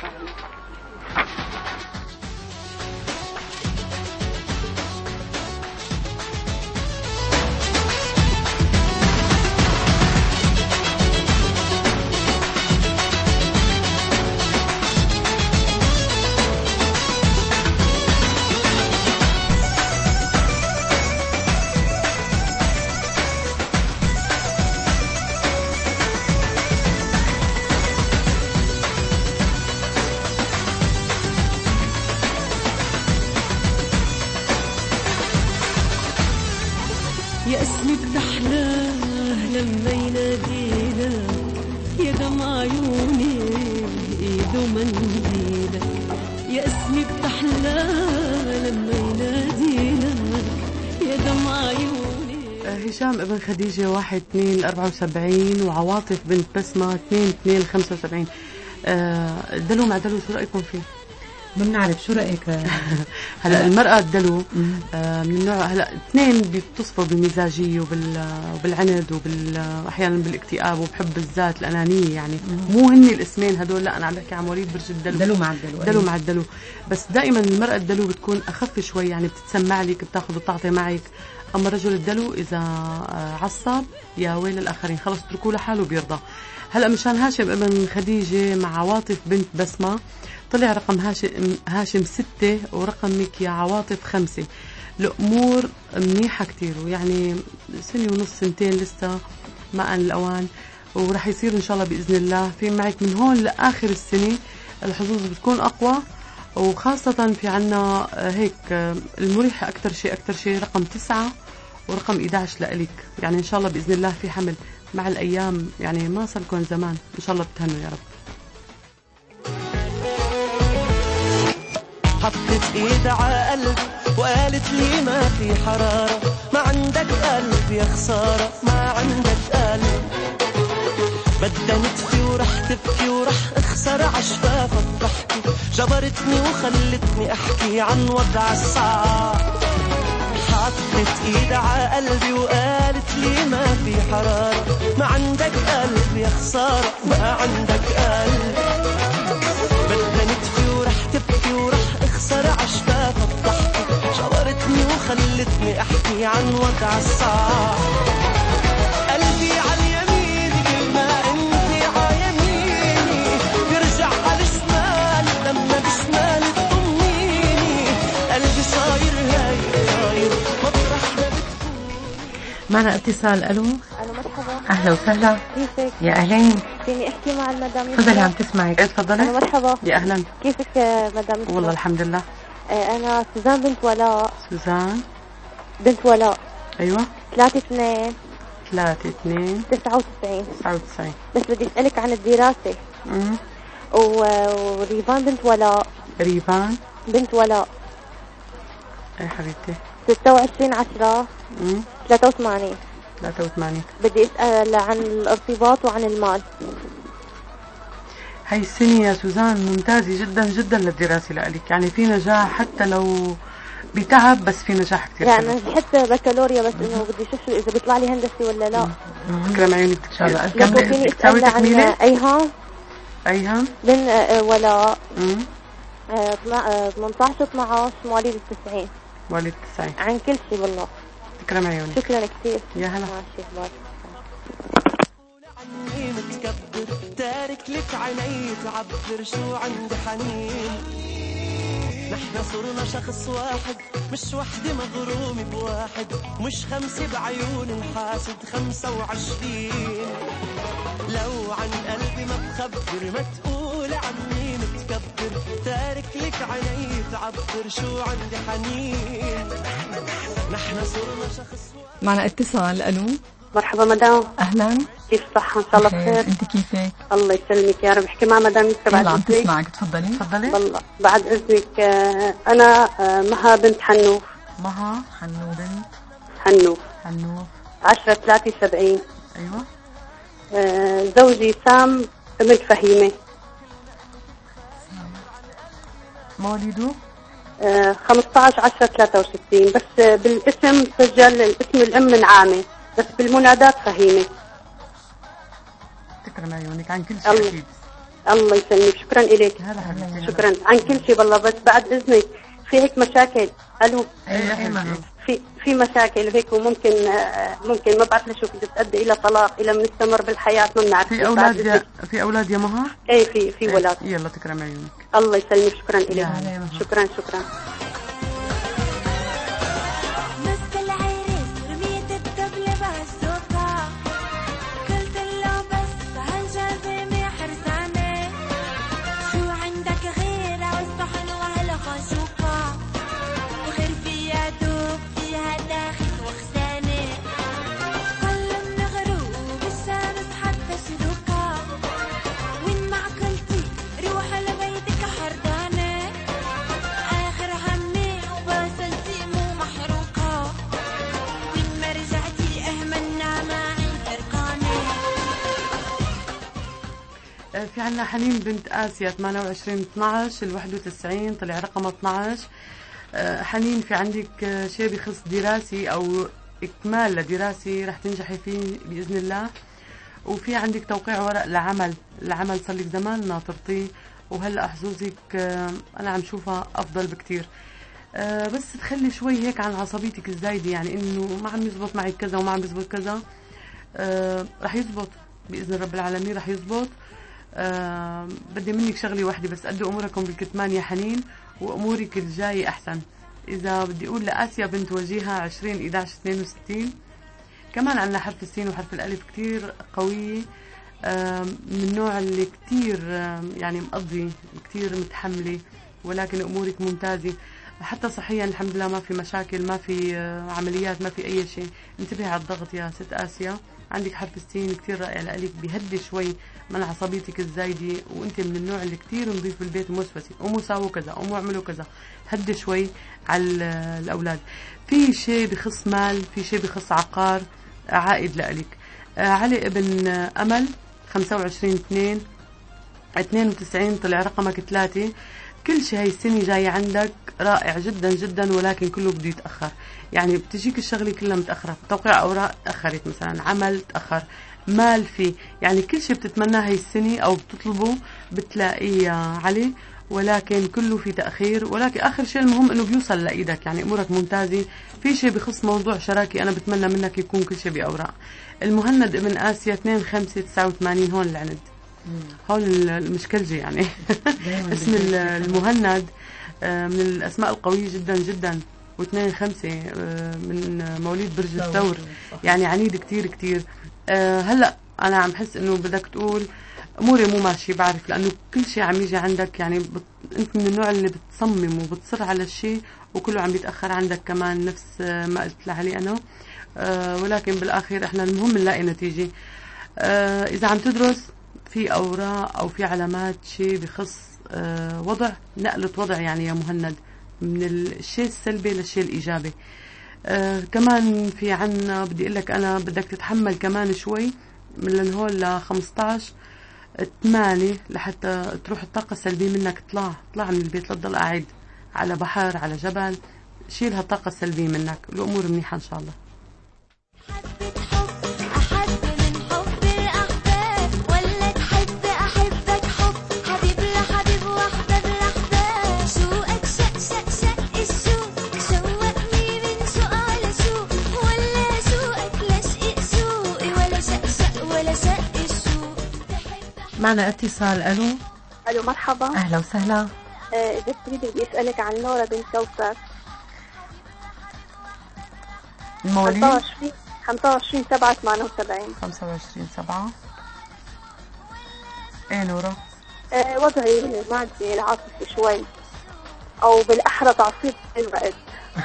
يا اسمي بتحلاه لما ينادينا، يا دمع عيوني ايده منديلك. يا اسمي بتحلاه لما ينادينا، يا دمع عيوني. هشام ابن خديجة واحد اثنين أربعة وسبعين، وعواطف بنت بسمة اثنين اثنين خمسة وسبعين. أه دلو مع دلو شو رأيكم فيه؟ بدنا نعرف شو رأيك. هلا المرأة الدلو آه من النوع، هلا اثنين بيتصفوا بالمزاجية وبال وبالعند وبالاحيانا بالاكتئاب وبحب الذات الأنانية، يعني مو هن الاسمين هدول، لا انا عم بحكي عن مواليد برج الدلو. دلو مع الدلو. دلو مع الدلو. بس دائما المرأة الدلو بتكون اخف شوي، يعني بتتسمع لك، بتاخذ وتعطي معك. اما الرجل الدلو اذا عصب يا ويل الاخرين، خلص اتركوه لحاله بيرضى. هلا مشان هاشم ابن خديجة مع عواطف بنت بسمة طلع رقم هاشم هاشم ستة ورقمك يا عواطف خمسة. الأمور منيحة كتير، ويعني سنة ونص سنتين لسه ما أن الأوان، ورح يصير إن شاء الله بإذن الله في معك من هون لآخر السنة. الحظوظ بتكون أقوى، وخاصة في عنا هيك المريح أكتر شيء أكتر شيء رقم تسعة ورقم إحدى عشر لإلك، يعني إن شاء الله بإذن الله في حمل مع الأيام، يعني ما صار لكم زمان، إن شاء الله بتهنوا يا رب. حطت ايد على قلب وقالت لي ما في حرارة، ما عندك قلب يا خسارة، ما عندك قلب. بدها نتفي ورح تبكي ورح اخسر عشفافها بضحكي، جبرتني وخلتني احكي عن وضع الصعب. حطت ايد على قلبي وقالت لي ما في حرارة، ما عندك قلب يا خسارة، ما عندك قلب. بدها نتفي ورح تبكي ورح اخسر عشفافها بضحكي، جبرتني وخلتني احكي عن وضع الصعب. قلبي عاليمين كل ما انتي عايميني، برجع عالشمال لما بشمال تضميني. قلبي صاير هاي صاير مطرح ما بتكون. معنا اتصال. الو. الو مرحبا. اهلا وسهلا. كيفك؟ يا اهلين. فيني احكي مع المدام؟ تفضلي عم تسمعك. تفضلي. مرحبا. يا اهلا. كيفك يا مدام؟ والله الحمد لله. انا سوزان بنت ولاء. سوزان بنت ولاء. ايوه. ثلاثة اثنين ثلاثة اثنين تسعة وتسعين. تسعة وتسعين. بس بدي اسألك عن الدراسة. امم وريفان بنت ولاء. ريفان بنت ولاء. اي حبيبتي. ستة وعشرين عشرة ثلاثة وثمانين. ثلاثة وثمانين. بدي اسأل عن الارتباط وعن المال. هاي السنة يا سوزان ممتازة جدا جدا للدراسة لإلك، يعني في نجاح حتى لو بتعب، بس في نجاح كتير. يعني حتى بكالوريا، بس انه بدي اشوف إذا بيطلع لي هندسي ولا لا. تكرم عيونك إن شاء الله. كم فيني اسأل عن أيهام؟ أيهام؟ بن ولاء. ثمانية عشر اثناشر مواليد التسعين. مواليد التسعين. عن كل شيء بالله. تكرم عيونك. شكرا كثير. يا هلا. ماشي باي. عني متكبر تارك لك عيني تعبر شو عندي حنين. نحن صرنا شخص واحد، مش وحدة مغرومة بواحد، مش خمسة بعيون الحاسد خمسة وعشرين. لو عن قلبي ما بخبر ما تقول عني متكبر تارك لك عيني تعبر شو عندي حنين. نحن صرنا شخص واحد. معنا اتصال. الو مرحبا مدام. اهلا، كيف الصحة؟ ان شاء الله بخير. انت كيفك؟ الله يسلمك يا رب. احكي مع مدام يسرا بعد عم اذنك. تسمعك. تفضلي. تفضلي. والله بعد اذنك انا مها بنت حنوف. مها حنوف بنت حنوف حنوف عشرة ثلاثة سبعين. ايوه. آه زوجي سام بنت فهيمة. مواليده آه خمسة عشر عشرة ثلاثة وستين، بس بالاسم سجل الاسم الام من عامة، بس بالمنادات فهيمة. تكرم عيونك عن كل شيء. الله. أكيد. الله يسلمك. شكرا إليك. هلا حبيبتي. شكرا عن كل شيء بالله. بس بعد إذنك في هيك مشاكل. ألو. أيوة. في في مشاكل هيك، وممكن ممكن ما بعرف ليش بدها تؤدي إلى طلاق، إلى بنستمر بالحياة ما بنعرف. في أولاد يا في أولاد يا مها؟ إيه في في ولاد. يلا تكرم عيونك. الله يسلمك. شكرا إليك. شكرا شكرا. في عنا حنين بنت آسيا ثمانية وعشرين اثناشر الواحد وتسعين طلع رقم اثناشر. حنين في عندك شيء بخص دراسي أو إكمال لدراسي رح تنجحي فيه بإذن الله، وفي عندك توقيع ورق لعمل العمل صار لك زمان ناطرتيه، وهلا حظوظك أنا عم شوفها أفضل بكتير. بس تخلي شوي هيك عن عصبيتك الزايدة، يعني إنه ما عم يزبط معك كذا وما عم يزبط كذا. رح يزبط بإذن رب العالمين، رح يزبط. أه بدي منك شغلة واحدة بس، أدوا أموركم بالكتمان يا حنين، وأمورك الجاي أحسن. إذا بدي أقول لآسيا بنت وجيهة عشرين إحدى عشر اثنين وستين، كمان عنا حرف السين وحرف الألف كتير قوية، أه من النوع اللي كتير أه يعني مقضي كتير متحملة، ولكن أمورك ممتازة حتى صحيا الحمد لله، ما في مشاكل، ما في أه عمليات، ما في أي شيء. انتبهي على الضغط يا ست آسيا. عندك حرف السين كتير رائع لألك، بيهدي شوي من عصبيتك الزايدة، وانت من النوع اللي كتير نضيف بالبيت ومسوسي ومو ساووا كذا ومو عملوا كذا. هدي شوي على الأولاد. في شيء بخص مال، في شيء بخص عقار عائد لألك. آه علي ابن أمل خمسة وعشرين اثنين اثنين وتسعين طلع رقمك ثلاثة. كل شيء هاي السنة جاي عندك رائع جدا جدا، ولكن كله بده يتأخر، يعني بتجيك الشغلة كلها متأخرة. توقيع أوراق تأخرت مثلا، عمل تأخر، مال فيه، يعني كل شيء بتتمناه هاي السنة أو بتطلبه بتلاقيه عليه، ولكن كله في تأخير. ولكن آخر شيء المهم إنه بيوصل لإيدك، يعني أمورك ممتازة. في شيء بخص موضوع شراكي أنا بتمنى منك يكون كل شيء بأوراق. المهند ابن آسيا اثنين خمسة تسعة وثمانين هون العند، هون المشكلة يعني. اسم المهند من الأسماء القوية جدا جدا، واثنين خمسة من مواليد برج الثور، يعني عنيد كتير كتير. هلأ أنا عم حس إنه بدك تقول أموري مو ماشي، بعرف، لأنه كل شيء عم يجي عندك، يعني بت... أنت من النوع اللي بتصمم وبتصر على الشيء وكله عم يتأخر عندك كمان، نفس ما قلت لعلي أنا. أه ولكن بالآخر إحنا المهم نلاقي نتيجة. أه إذا عم تدرس في أوراق أو في علامات شيء بخص آه وضع نقلة وضع يعني يا مهند من الشيء السلبي للشيء الإيجابي. آه كمان في عنا بدي أقول لك أنا بدك تتحمل كمان شوي من هون ل خمسطعش ثمانية لحتى تروح الطاقة السلبية منك. طلع طلع من البيت، لا تضل قاعد على بحر على جبل، شيل هالطاقة السلبية منك. الأمور منيحة إن شاء الله. معنا اتصال. الو الو مرحبا. اهلا وسهلا. اذا تريدي بدي اسالك عن نورة بنت كوثر. المواليد خمسة وعشرين سبعة ثمانية وسبعين. خمسة وعشرين سبعة. ايه نورة؟ آه وضعي المادي العاطفي شوي، او بالاحرى تعصيب الوقت.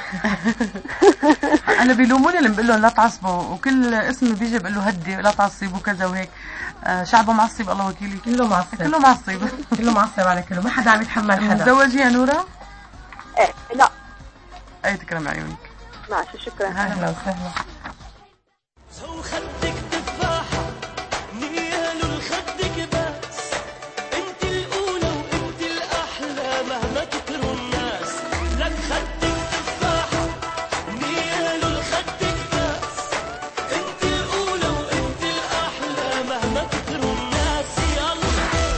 انا بيلوموني اللي بقول لهم لا تعصبوا، وكل اسم بيجي بقول له هدي لا تعصب وكذا وهيك. آه شعبه معصب الله وكيلي، كله معصب كله معصب كله معصب على كله، ما حدا عم يتحمل حدا. متزوجة يا نورة؟ إيه لا. اي تكرم عيونك. ماشي شكرا. اهلا وسهلا. سو خدك تفاحة نيال الخدك بس، انت الاولى وانت الاحلى مهما كتروا الناس. لك خدك تفاحة نيال الخدك بس، انت الاولى وانت الاحلى مهما كتروا الناس. يلا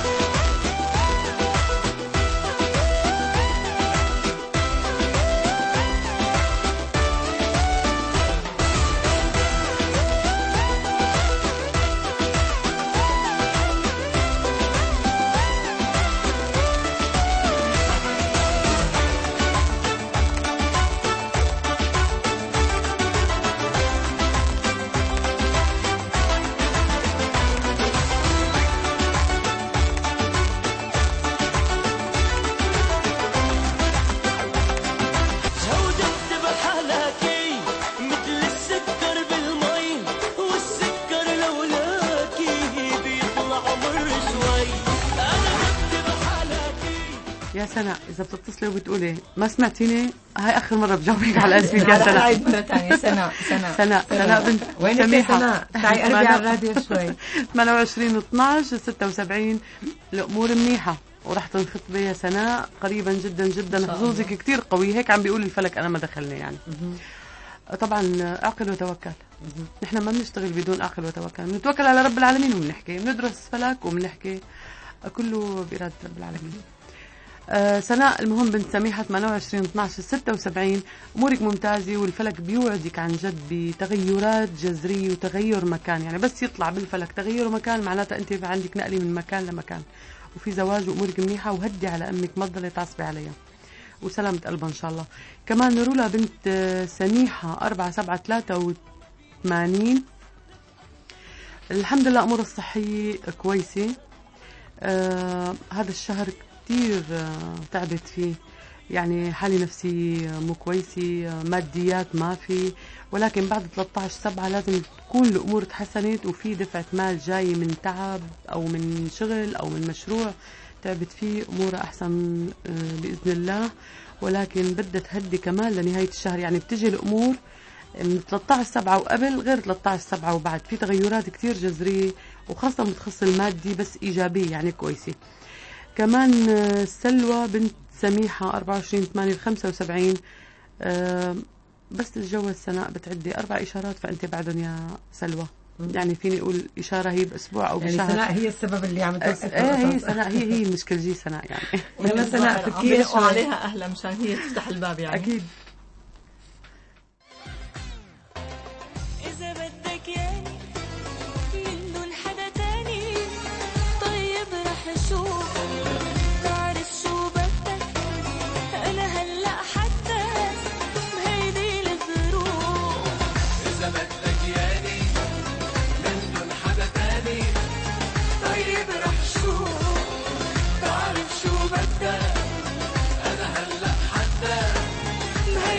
يا سناء إذا بتتصلي وبتقولي ما سمعتيني، هاي آخر مرة بجاوبك على اسمك يا سناء. عيد مرة ثانية. سناء سناء سناء سناء بنت وينك يا سناء؟ تعي قربي على الراديو شوي. ثمانية وعشرين اثناعش ستة وسبعين. الأمور منيحة ورح تنخطبي يا سناء قريبا جدا جدا. حظوظك كتير قوي، هيك عم بيقول الفلك، أنا ما دخلني يعني. طبعا اعقل وتوكل. نحن ما بنشتغل بدون اعقل وتوكل، بنتوكل على رب العالمين وبنحكي، بندرس فلك وبنحكي، كله بإرادة رب العالمين. آه سناء المهم بنت سميحة ثمانية وعشرين اثنعش ستة وسبعين. أمورك ممتازة والفلك بيوعدك عن جد بتغيرات جذرية وتغير مكان، يعني بس يطلع بالفلك تغير مكان معناتها أنت عندك نقلة من مكان لمكان، وفي زواج وأمورك منيحة. وهدي على أمك ما تضلي تعصبي عليها وسلامة قلبها إن شاء الله. كمان رولا بنت سميحة أربعة سبعة ثلاثة وثمانين. الحمد لله أمور الصحية كويسة. آه هذا الشهر كتير آه تعبت فيه، يعني حالي نفسي مو كويسة، ماديات ما في، ولكن بعد ثلاثة عشر سبعة لازم تكون الأمور تحسنت وفي دفعة مال جاي من تعب أو من شغل أو من مشروع تعبت فيه، أمورها أحسن بإذن الله. ولكن بدها تهدي كمان لنهاية الشهر، يعني بتجي الأمور من ثلاثة عشر سبعة وقبل غير ثلاثة عشر سبعة وبعد، في تغيرات كتير جذرية وخاصة متخص المادي بس إيجابية يعني كويسة. كمان سلوى بنت سميحة أربعة وعشرين ثمانية خمسة وسبعين. بس الجو سناء بتعدي أربع إشارات فأنت بعدهم يا سلوى، يعني فيني أقول إشارة هي بأسبوع أو بشهر. يعني سناء هي السبب اللي عم توقف. ايه هي سناء هي هي المشكلة جي سناء يعني. ولا سناء فكير عليها أهلا مشان هي تفتح الباب يعني. أكيد. إذا بدك يعني من دون حدا تاني، طيب رح أشوف تعرف شو بدك، أنا هلأ حتى بهيدي الظروف. إذا بدك يعني من دون حدا تاني، طيب رح أشوف تعرف شو بدك، أنا هلأ حتى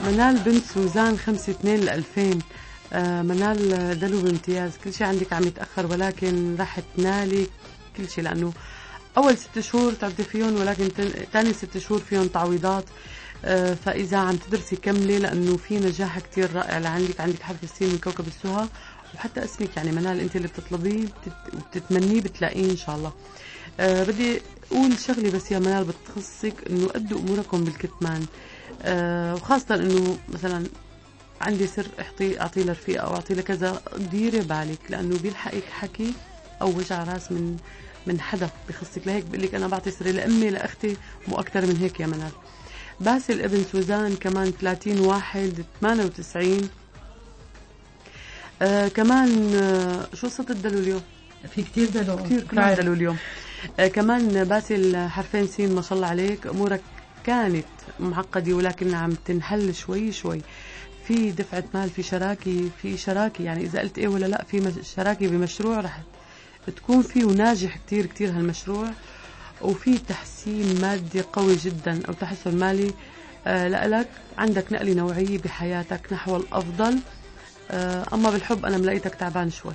منال بنت سوزان خمسة اثنين لألفين. آه منال دلو بامتياز، كل شيء عندك عم يتأخر ولكن راح تنالي كل شيء، لأنه أول ست شهور تعبتي فيهم ولكن ثاني ست شهور فيهم تعويضات. آه فإذا عم تدرسي كملي، لأنه في نجاح كتير رائع لعندك. عندك حرف السين من كوكب السهى، وحتى اسمك يعني منال أنت اللي بتطلبيه وبتتمنيه بتلاقيه إن شاء الله. أه بدي أقول شغلي بس يا منال بتخصك، إنه أدوا أموركم بالكتمان. أه وخاصة إنه مثلا عندي سر أعطي أعطي لرفيقة أو أعطي لكذا، ديري بالك لأنه بيلحقك حكي أو وجع راس من من حدا بخصك. لهيك بقول لك أنا بعطي سري لأمي لأختي مو أكتر من هيك يا منال. باسل ابن سوزان كمان ثلاثين واحد ثمانية وتسعين. أه كمان أه شو صوت الدلو اليوم؟ في كتير دلو، كتير كمان دلو اليوم. آه كمان باسل حرفين سين ما شاء الله عليك، امورك كانت معقده ولكن عم تنحل شوي شوي. في دفعه مال، في شراكي، في شراكي يعني اذا قلت ايه ولا لا، في شراكي بمشروع رح تكون فيه وناجح كتير كتير هالمشروع، وفي تحسين مادي قوي جدا او تحسن مالي آه لك. عندك نقله نوعيه بحياتك نحو الافضل. آه اما بالحب انا ملاقيتك تعبان شوي.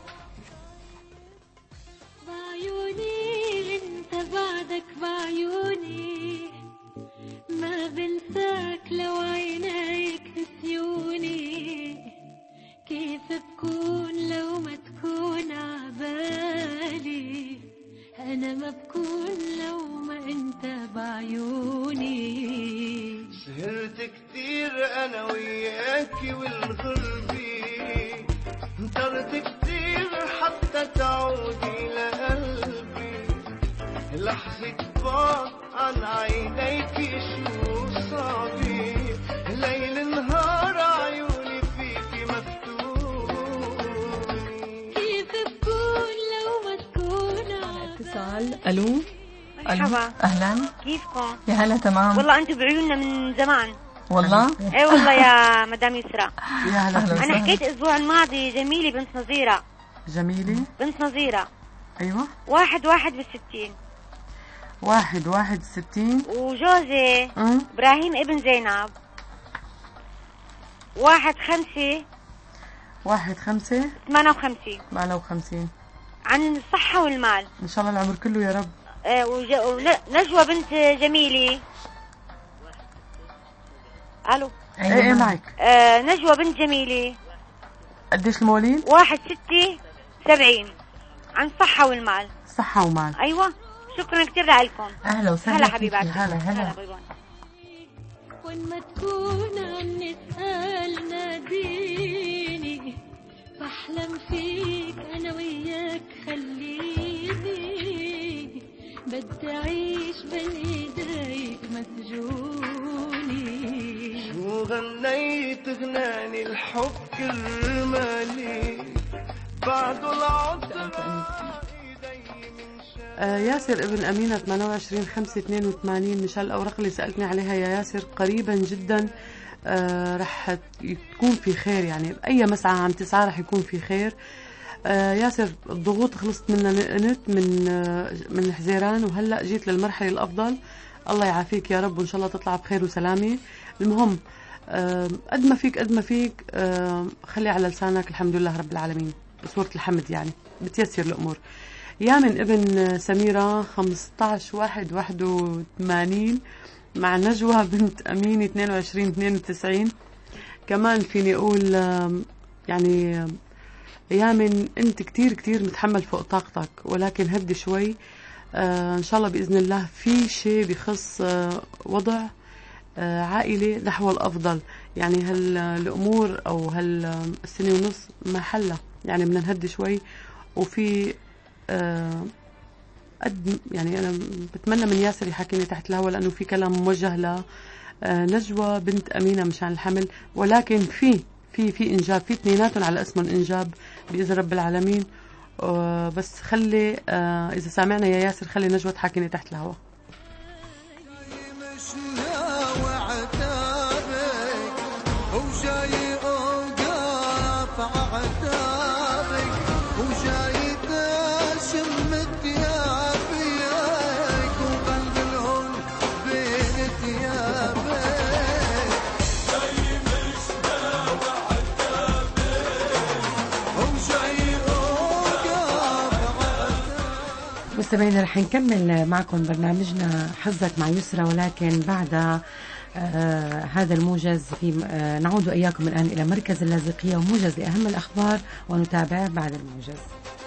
بعيوني ما بنساك لو عينيك نسيوني، كيف بكون لو ما تكون عبالي، أنا ما بكون لو ما أنت بعيوني. سهرت كتير أنا وياكي والغربي، انطرت كتير حتى تعودي لقلبي، لحظة بعد عن عينيك شو صعبي، ليل نهار عيوني فيكي مفتوني. كيف بكون لو ما تكون اتصال. ألو مرحبا. أهلا، كيفكم؟ يا هلا تمام. والله أنتم بعيوننا من زمان والله. ايه والله يا مدام يسرا. يا هلا. أنا حكيت الأسبوع الماضي جميلة بنت نظيرة. جميلة بنت نظيرة. أيوة. واحد واحد بالستين. واحد واحد ستين. وجوزي أه؟ إبراهيم ابن زينب. واحد خمسة. واحد خمسة. ثمانية وخمسين. ثمانية وخمسين. عن الصحة والمال إن شاء الله العمر كله يا رب. آه وج... ونجوى بنت جميلة. ألو. ايه ايه معك. آه نجوى بنت جميلة. قديش المواليد؟ واحد ستة سبعين. عن صحة والمال. صحة ومال. أيوة. شكرا كتير لكم. أهلا وسهلا. هلا حبيباتي. هلا هلا. وين ما تكون عم نسأل ناديني، بحلم فيك أنا وياك خليني، بدي أعيش بين إيديك مسجوني. شو غنيت غناني الحب كرمالي، بعده العطر آه ياسر ابن أمينة ثمانية وعشرين خمسة اثنين وثمانين. مشان الأوراق اللي سألتني عليها يا ياسر قريبا جدا آه رح تكون في خير، يعني بأي مسعى عم تسعى رح يكون في خير. آه ياسر الضغوط خلصت منا نت من آه من حزيران، وهلأ جيت للمرحلة الأفضل. الله يعافيك يا رب وإن شاء الله تطلع بخير وسلامة. المهم آه قد ما فيك قد ما فيك آه خلي على لسانك الحمد لله رب العالمين بصورة الحمد، يعني بتيسر الأمور. يامن ابن سميرة خمسة عشر واحد واحد وثمانين. مع نجوى بنت أمين اثنين وعشرين اثنين وتسعين. كمان فيني أقول يعني يامن أنت كتير كتير متحمل فوق طاقتك، ولكن هدي شوي. آه إن شاء الله بإذن الله في شيء بخص آه وضع آه عائلة نحو الأفضل، يعني هالأمور أو هالسنة ونص ما حلها، يعني بدنا نهدي شوي. وفي آه قد يعني أنا بتمنى من ياسر يحكيني تحت الهواء، لأنه في كلام موجه ل نجوى بنت أمينة مشان الحمل، ولكن في في في إنجاب، في اثنيناتهم على اسمهم إنجاب بإذن رب العالمين. آه بس خلي آه إذا سامعنا يا ياسر خلي نجوى تحكيني تحت الهواء. جاي مستمعينا رح نكمل معكم برنامجنا حظك مع يسرى، ولكن بعد آه هذا الموجز في آه نعود إياكم الآن إلى مركز اللاذقية وموجز لأهم الأخبار ونتابع بعد الموجز.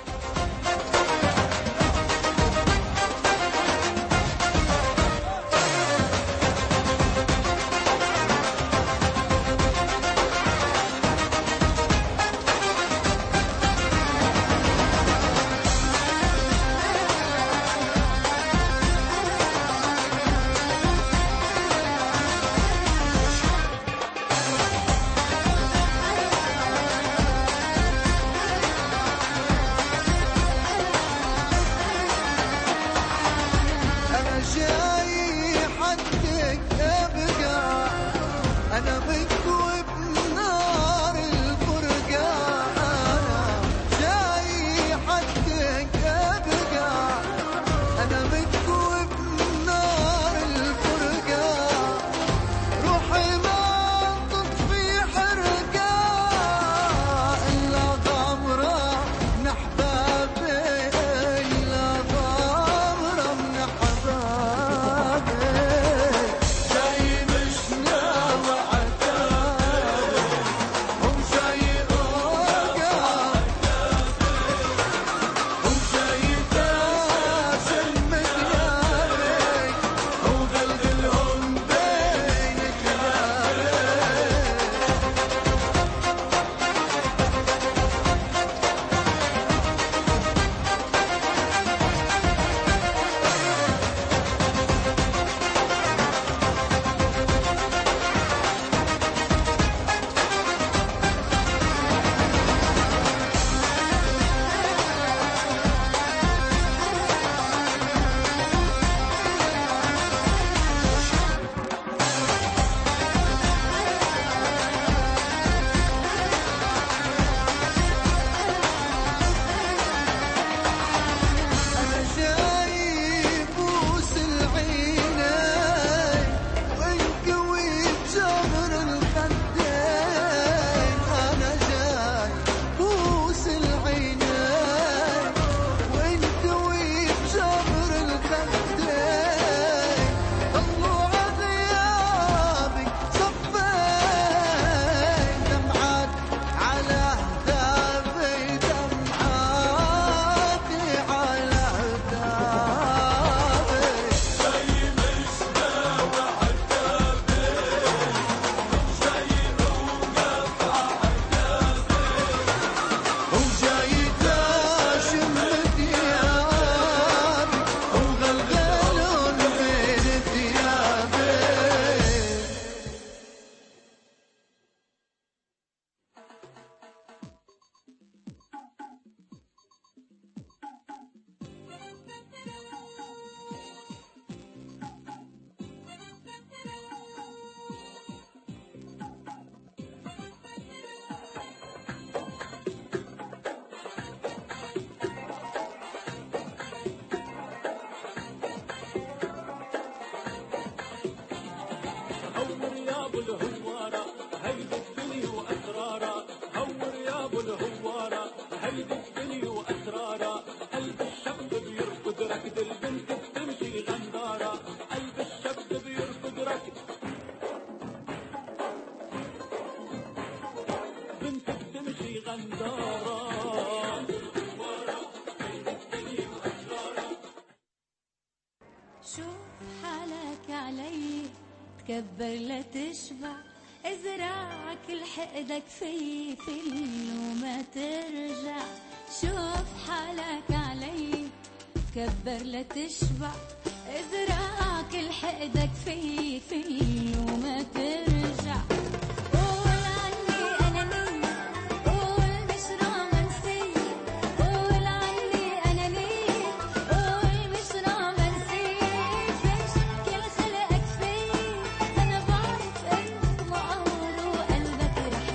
تكبر لا تشبع ازرع كل حقدك في فل وما ترجع شوف حالك علي تكبر لا تشبع ازرع كل حقدك في فل وما ترجع قول عني أنانية قول مش رومانسية قول عني أنانية قول مش رومانسية فيش كل خلقك فيه أنا بعرف إنك مقهور وقلبك رح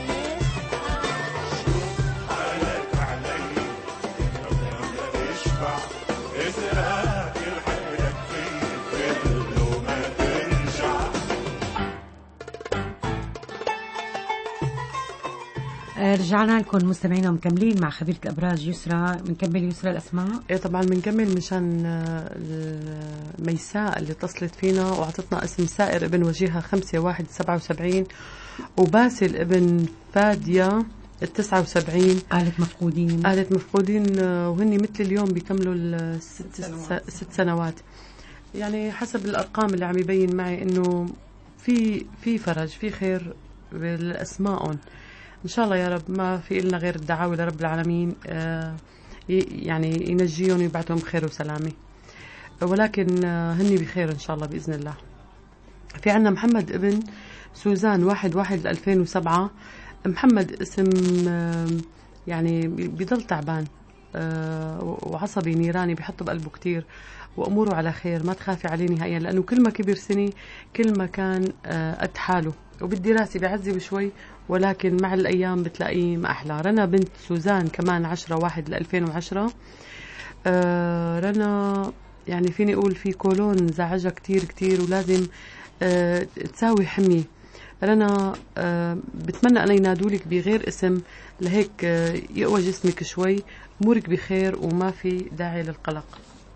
يسعى شوف حالك علي تكبر لا تشبع ازرع كل حقدك في فل وما ترجع رجعنا لكم مستمعين ومكملين مع خبيرة الأبراج يسرى. بنكمل يسرى الأسماء. إيه طبعا بنكمل مشان ميساء اللي اتصلت فينا وعطتنا اسم سائر ابن وجيهة خمسة واحد سبعة وسبعين، وباسل ابن فادية التسعة وسبعين. آلة مفقودين آلة مفقودين وهني مثل اليوم بيكملوا الست سنوات. ست سنوات يعني حسب الأرقام اللي عم يبين معي إنه في في فرج في خير بالأسماء إن شاء الله يا رب. ما في إلنا غير الدعاوي لرب العالمين آه يعني ينجيهم ويبعتهم بخير وسلامة، ولكن آه هني بخير إن شاء الله بإذن الله. في عنا محمد ابن سوزان واحد واحد ألفين وسبعة. محمد اسم آه يعني بيضل تعبان آه وعصبي نيراني، بيحط بقلبه كتير وأموره على خير، ما تخافي عليه نهائيا، لأنه كل ما كبر سنة كل ما كان آه قد حاله، وبالدراسة بيعذب شوي ولكن مع الأيام بتلاقيه ما أحلى. رنا بنت سوزان كمان عشرة واحد لألفين وعشرة. آه رنا يعني فيني أقول في كولون زعجها كتير كتير ولازم آه تساوي حمية. رنا آه بتمنى أن ينادولك بغير اسم لهيك آه يقوى جسمك شوي، أمورك بخير وما في داعي للقلق.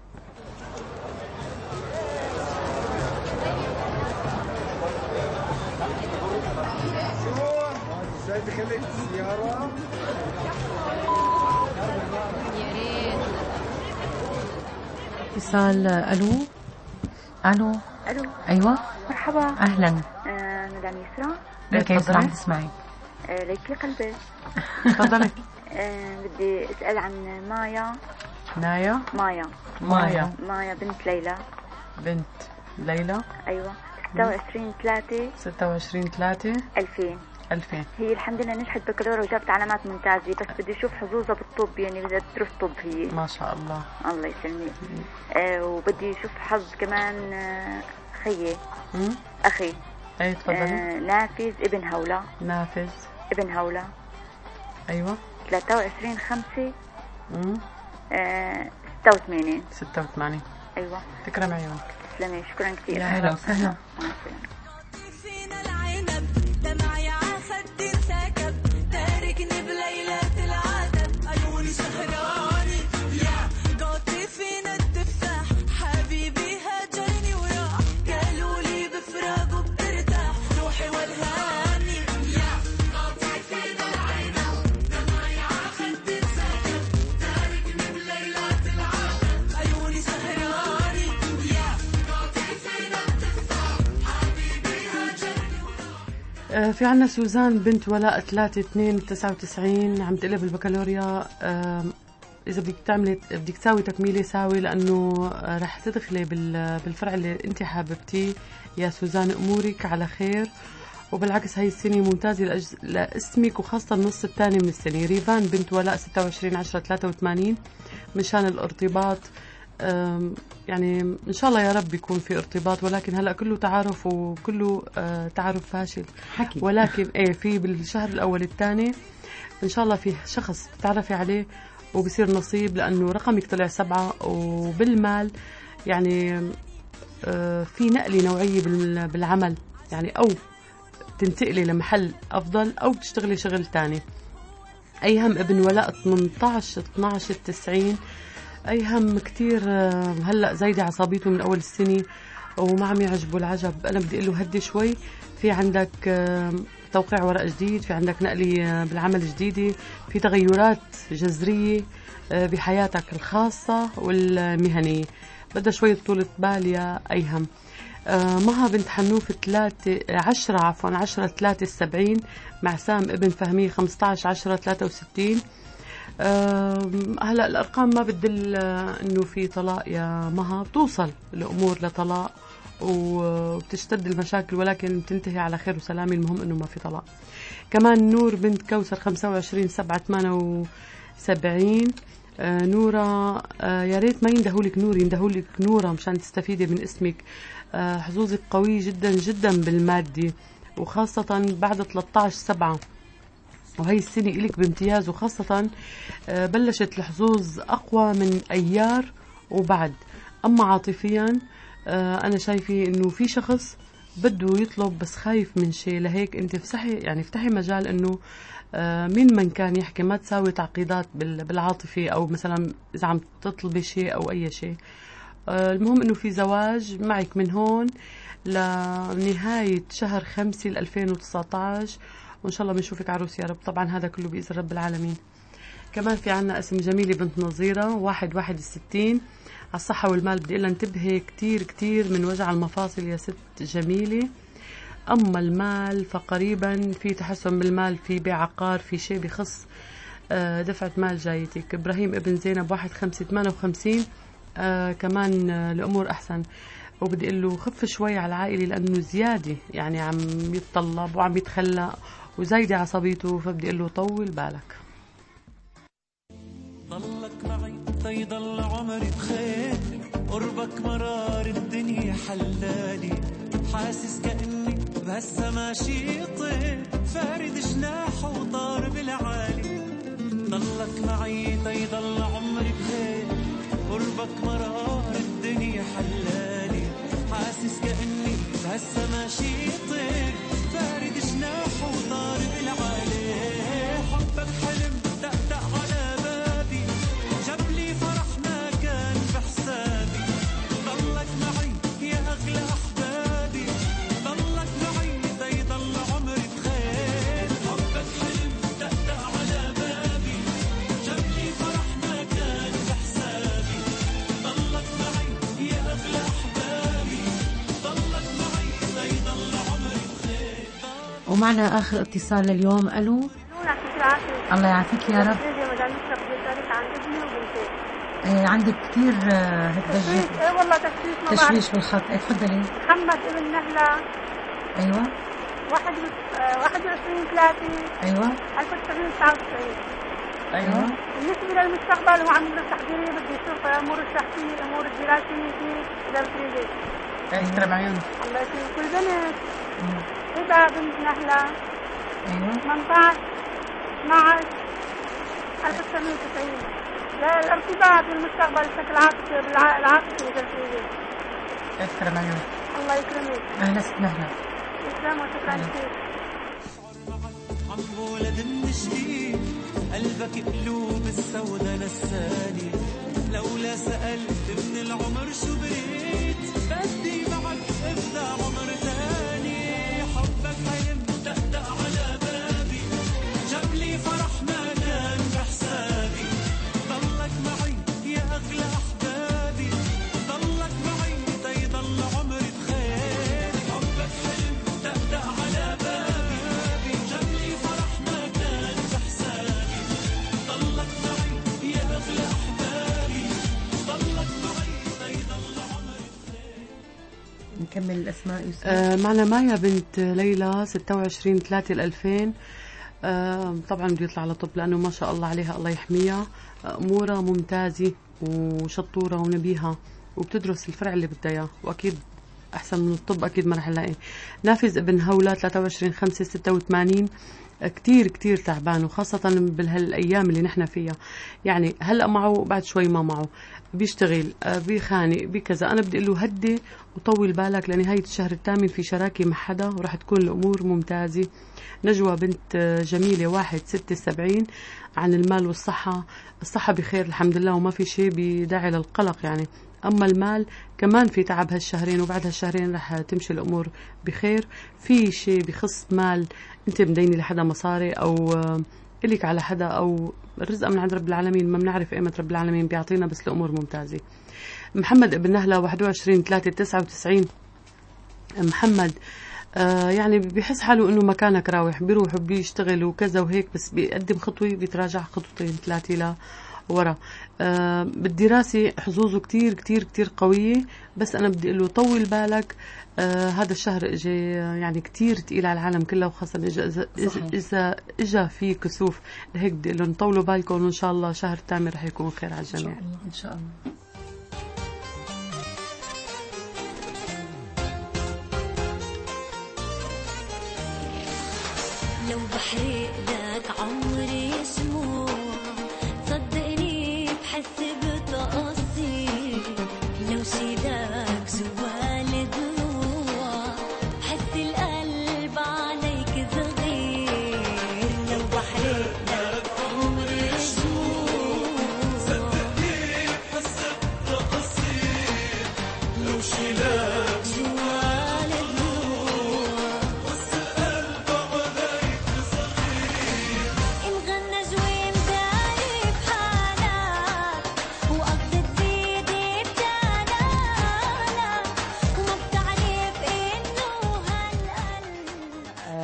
اتصال. الو الو الو ايوه مرحبا. اهلا. آه مدام يسرى. كيف عم تسمعي؟ آه ليكي قلبي. تفضلي. آه بدي اسال عن مايا. نايا مايا مايا مايا بنت ليلى. بنت ليلى ايوه ستة وعشرين ثلاثة ستة وعشرين ثلاثة ألفين. ألفين. هي الحمد لله نجحت بكالوريا وجابت علامات ممتازة، بس بدي اشوف حظوظها بالطب، يعني بدها تدرس طب هي. ما شاء الله. الله يسلمك. آه وبدي اشوف حظ كمان آه خيي مم. اخي. اي تفضلي. آه نافذ ابن هولة. نافذ ابن هولة. ايوه ثلاثة وعشرين خمسة امم آه ستة وثمانين. ستة وثمانين. ايوه تكرم عيونك. تسلمي شكرا كثير. يا هلا وسهلا. فينا العنب دمعي عخدي سكب تاركني بليلة العذب عيوني سهراني يا قاطي فينا التفاح حبيبي هاجرني وراح قالوا لي بفراقه بترتاح روحي والهاني يا قاطي فينا العنب دمعي عخدي سكب تاركني بليلة العذب عيوني سهراني يا قاطي فينا التفاح حبيبي هاجرني وراح. في عنا سوزان بنت ولاء ثلاثة اثنين تسعة وتسعين عم تقلب بالبكالوريا. إذا بدك تعملي بدك تساوي تكميلة ساوي، لأنه رح تدخلي بالفرع اللي أنت حاببتيه يا سوزان. أمورك على خير، وبالعكس هاي السنة ممتازة لأجز... لاسمك وخاصة النص الثاني من السنة. ريفان بنت ولاء ستة وعشرين عشرة ثلاثة وثمانين مشان الارتباط. يعني إن شاء الله يا رب يكون في ارتباط، ولكن هلأ كله تعارف وكله تعارف فاشل حكي. ولكن إيه في بالشهر الأول الثاني إن شاء الله في شخص تتعرفي عليه وبصير نصيب، لأنه رقمك طلع سبعة. وبالمال يعني في نقلة نوعية بالعمل، يعني أو تنتقلي لمحل أفضل أو تشتغلي شغل تاني. أيهم ابن ولاء ثمانية عشر اثناشر تسعين. أيهم كتير هلأ زايدة عصابيته من أول السنة وما عم يعجبه العجب. أنا بدي أقوله هدي شوي. في عندك توقيع ورق جديد، في عندك نقلة بالعمل جديدة، في تغيرات جذرية بحياتك الخاصة والمهنية. بدها شوية طولة بال يا أيهم. مها بنت حنوف ثلاثة عشرة عفوا عشرة ثلاثة سبعين مع سام ابن فهمية خمسة عشر عشرة ثلاثة وستين. هلا الأرقام ما بتدل إنه في طلاق يا مها، بتوصل الأمور لطلاق وبتشتد المشاكل ولكن بتنتهي على خير وسلامة. المهم إنه ما في طلاق. كمان نور بنت كوثر خمسة وعشرين سبعة ثمانية وسبعين. آه نورة آه يا ريت ما يندهولك نور، يندهولك نورة مشان تستفيدي من اسمك. آه حظوظك قوي جدا جدا بالمادي، وخاصة بعد ثلاثة عشر سبعة، وهي السنة إلك بامتياز، وخاصة آه بلشت الحظوظ أقوى من أيار وبعد. أما عاطفيا آه أنا شايفة إنه في شخص بده يطلب بس خايف من شيء، لهيك انت افسحي يعني افتحي مجال انه آه مين من كان يحكي، ما تساوي تعقيدات بالعاطفة او مثلا اذا عم تطلبي شيء او اي شيء. آه المهم انه في زواج معك من هون لنهاية شهر خمسة ألفين وتسعة عشر، وإن شاء الله بنشوفك عروس يا رب. طبعا هذا كله بإذن رب العالمين. كمان في عنا اسم جميلة بنت نظيرة واحد واحد الستين، على الصحة والمال بدي لها انتبهي كتير كتير من وجع المفاصل يا ست جميلة. أما المال فقريبا في تحسن بالمال، في بيع عقار، في شيء بخص دفعة مال جايتك. إبراهيم ابن زينب واحد خمسة ثمانية وخمسين، آه كمان الأمور أحسن، وبدي أقول له خف شوي على العائلة لأنه زيادة يعني عم يتطلب وعم يتخلق وزايدة عصبيته، فبدي أقول له طول بالك. ضلك معي تيضل عمري بخير، قربك مرار الدنيا حلالي، حاسس كأني بهالسما شي طير فارد جناحه وطار بالعالي. ضلك معي تيضل عمري بخير، قربك مرار الدنيا حلالي، حاسس كأني بهالسما شي طير فارد جناحه وطار بالعالي. حبك حلم دقدق على بابي، جاب لي فرح ما كان بحسابي. ضلك معي يا أغلى أحبابي، ضلك معي تيضل عمري بخير. حبك حلم دقدق على بابي، جاب لي فرح ما كان بحسابي. ضلك معي يا أغلى أحبابي، ضلك معي تيضل عمري بخير. ومعنا آخر اتصال لليوم. ألو. الله يعافيك يا رب. ايه عندك كثير هيك تشويش. ايه والله تشويش تشويش بالخط. ايه تفضلي. محمد ابن نهلة. ايوه. واحد واحد وعشرين ثلاثة. ايوه. ألف وتسعمية وتسعة وتسعين. ايوه. بالنسبة للمستقبل هو عم يدرس تحضيري، بدي يشوف الأمور الشخصية الأمور الدراسية في إدارة الرجال. ايه يكرم عيونك. الله يسلمك. كل بنت هبة بنت نهلة. ايوه. ثمانية عشر اثنعش ألف وتسعمية وتسعين. الارتباط بالمستقبل بشكل عاطفي بالعاطفي والجنسية. يكرم عيونك. الله يكرمك. أهلا ست نهلة. يسلم وشكرا كثير. عم ولد النشيد قلبك قلوب السودا نساني، لولا سألت من العمر شو بريت بدي معك ابدا عمر تاني. حبك حلم دقدق على بابي، جاب لي فرح ما كان بحسابي. ضلك معي يا أغلى أحبابي، ضلك معي تيضل عمري بخير. حبك حلم دقدق على بابي، جاب لي فرح ما كان بحسابي. ضلك معي يا أغلى أحبابي، ضلك معي تيضل عمري بخير. نكمل الأسماء يوسف. آه معنا مايا بنت ليلى ستة وعشرين ثلاثة ألفين. آه طبعا بده يطلع على طب لأنه ما شاء الله عليها الله يحميها، أمورها ممتازة وشطورة ونبيهة وبتدرس الفرع اللي بدها إياه، وأكيد أحسن من الطب أكيد ما رح نلاقي. نافذ ابن هولة ثلاثة وعشرين خمسة ستة وثمانين، كتير كتير تعبان وخاصة بهالأيام اللي نحن فيها، يعني هلأ معه بعد شوي ما معه، بيشتغل بيخانق بكذا. أنا بدي له هدي وطول بالك لنهاية الشهر الثامن في شراكة مع حدا ورح تكون الأمور ممتازة. نجوى بنت جميلة واحد ستة سبعين، عن المال والصحة. الصحة بخير الحمد لله وما في شيء بداعي للقلق يعني. أما المال كمان في تعب هالشهرين، وبعد هالشهرين رح تمشي الأمور بخير. في شيء بخص مال أنت مديني لحدا مصاري أو إليك على حدا أو الرزق من عند رب العالمين، ما بنعرف إيمة رب العالمين بيعطينا، بس الأمور ممتازة. محمد ابن نهلة واحد وعشرين ثلاثة تسعة وتسعين. محمد آه يعني بيحس حاله إنه مكانك راوح، بيروح وبيشتغل وكذا وهيك، بس بيقدم خطوة بيتراجع خطوتين ثلاثة لا ورا. آه بالدراسة حظوظه كتير كتير كتير قوية، بس أنا بدي أقوله طول بالك. آه هذا الشهر إجي يعني كتير تقيل على العالم كله، وخاصة إذا إذا إجا في كسوف، هيك بدي أقوله نطولوا بالكم، وإن شاء الله شهر تامر رح يكون خير على الجميع. إن شاء الله إن شاء الله. لو بحرق لك عمري شموع صدقني بحس بتقصير، لو شيلك جوال دموع بحس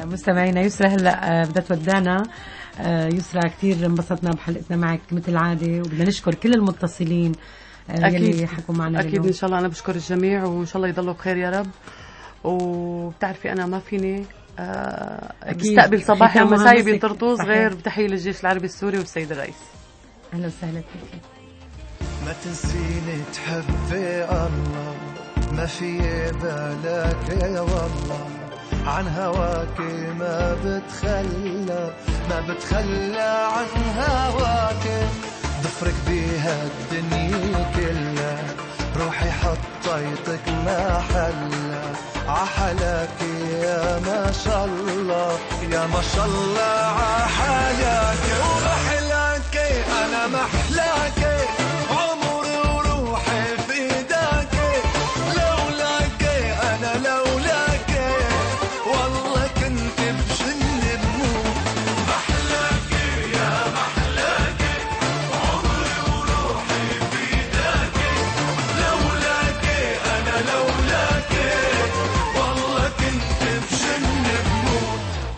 مستمعينا يسرى هلا بدها تودانا. يسرى كثير انبسطنا بحلقتنا معك مثل العاده، وبدنا نشكر كل المتصلين اللي حكوا معنا. اكيد اليوم. ان شاء الله انا بشكر الجميع وان شاء الله يضلوا بخير يا رب. وبتعرفي انا ما فيني بستقبل صباحي ومسائي بطرطوس غير بتحيه للجيش العربي السوري والسيد الرئيس. اهلا وسهلا فيك. ما تنسيني تحبي الله، ما في بالك يا والله، عن هواك ما بتخلى ما بتخلى عن هواك، ضفرك بيها الدنيا كلها، روحي حطيتك محلة عحلاك يا ما شاء الله، يا ما شاء الله عحلاك ومحلاك أنا محلاك، عمري وروحي فداك، لولاك أنا لولاك والله كنت بجن بموت، محلاك يا محلاك، عمري وروحي فداك، لولاك أنا لولاك والله كنت بجن بموت.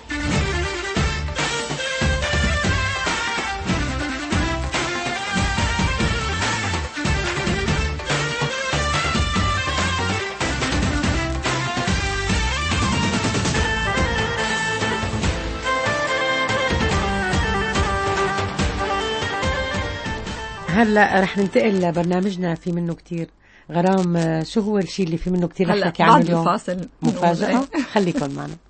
هلا رح ننتقل لبرنامجنا في منه كتير. غرام، شو هو الشيء اللي في منه كتير رح نحكي عنه بعد اليوم؟ الفاصل مفاجأة. خليكم معنا.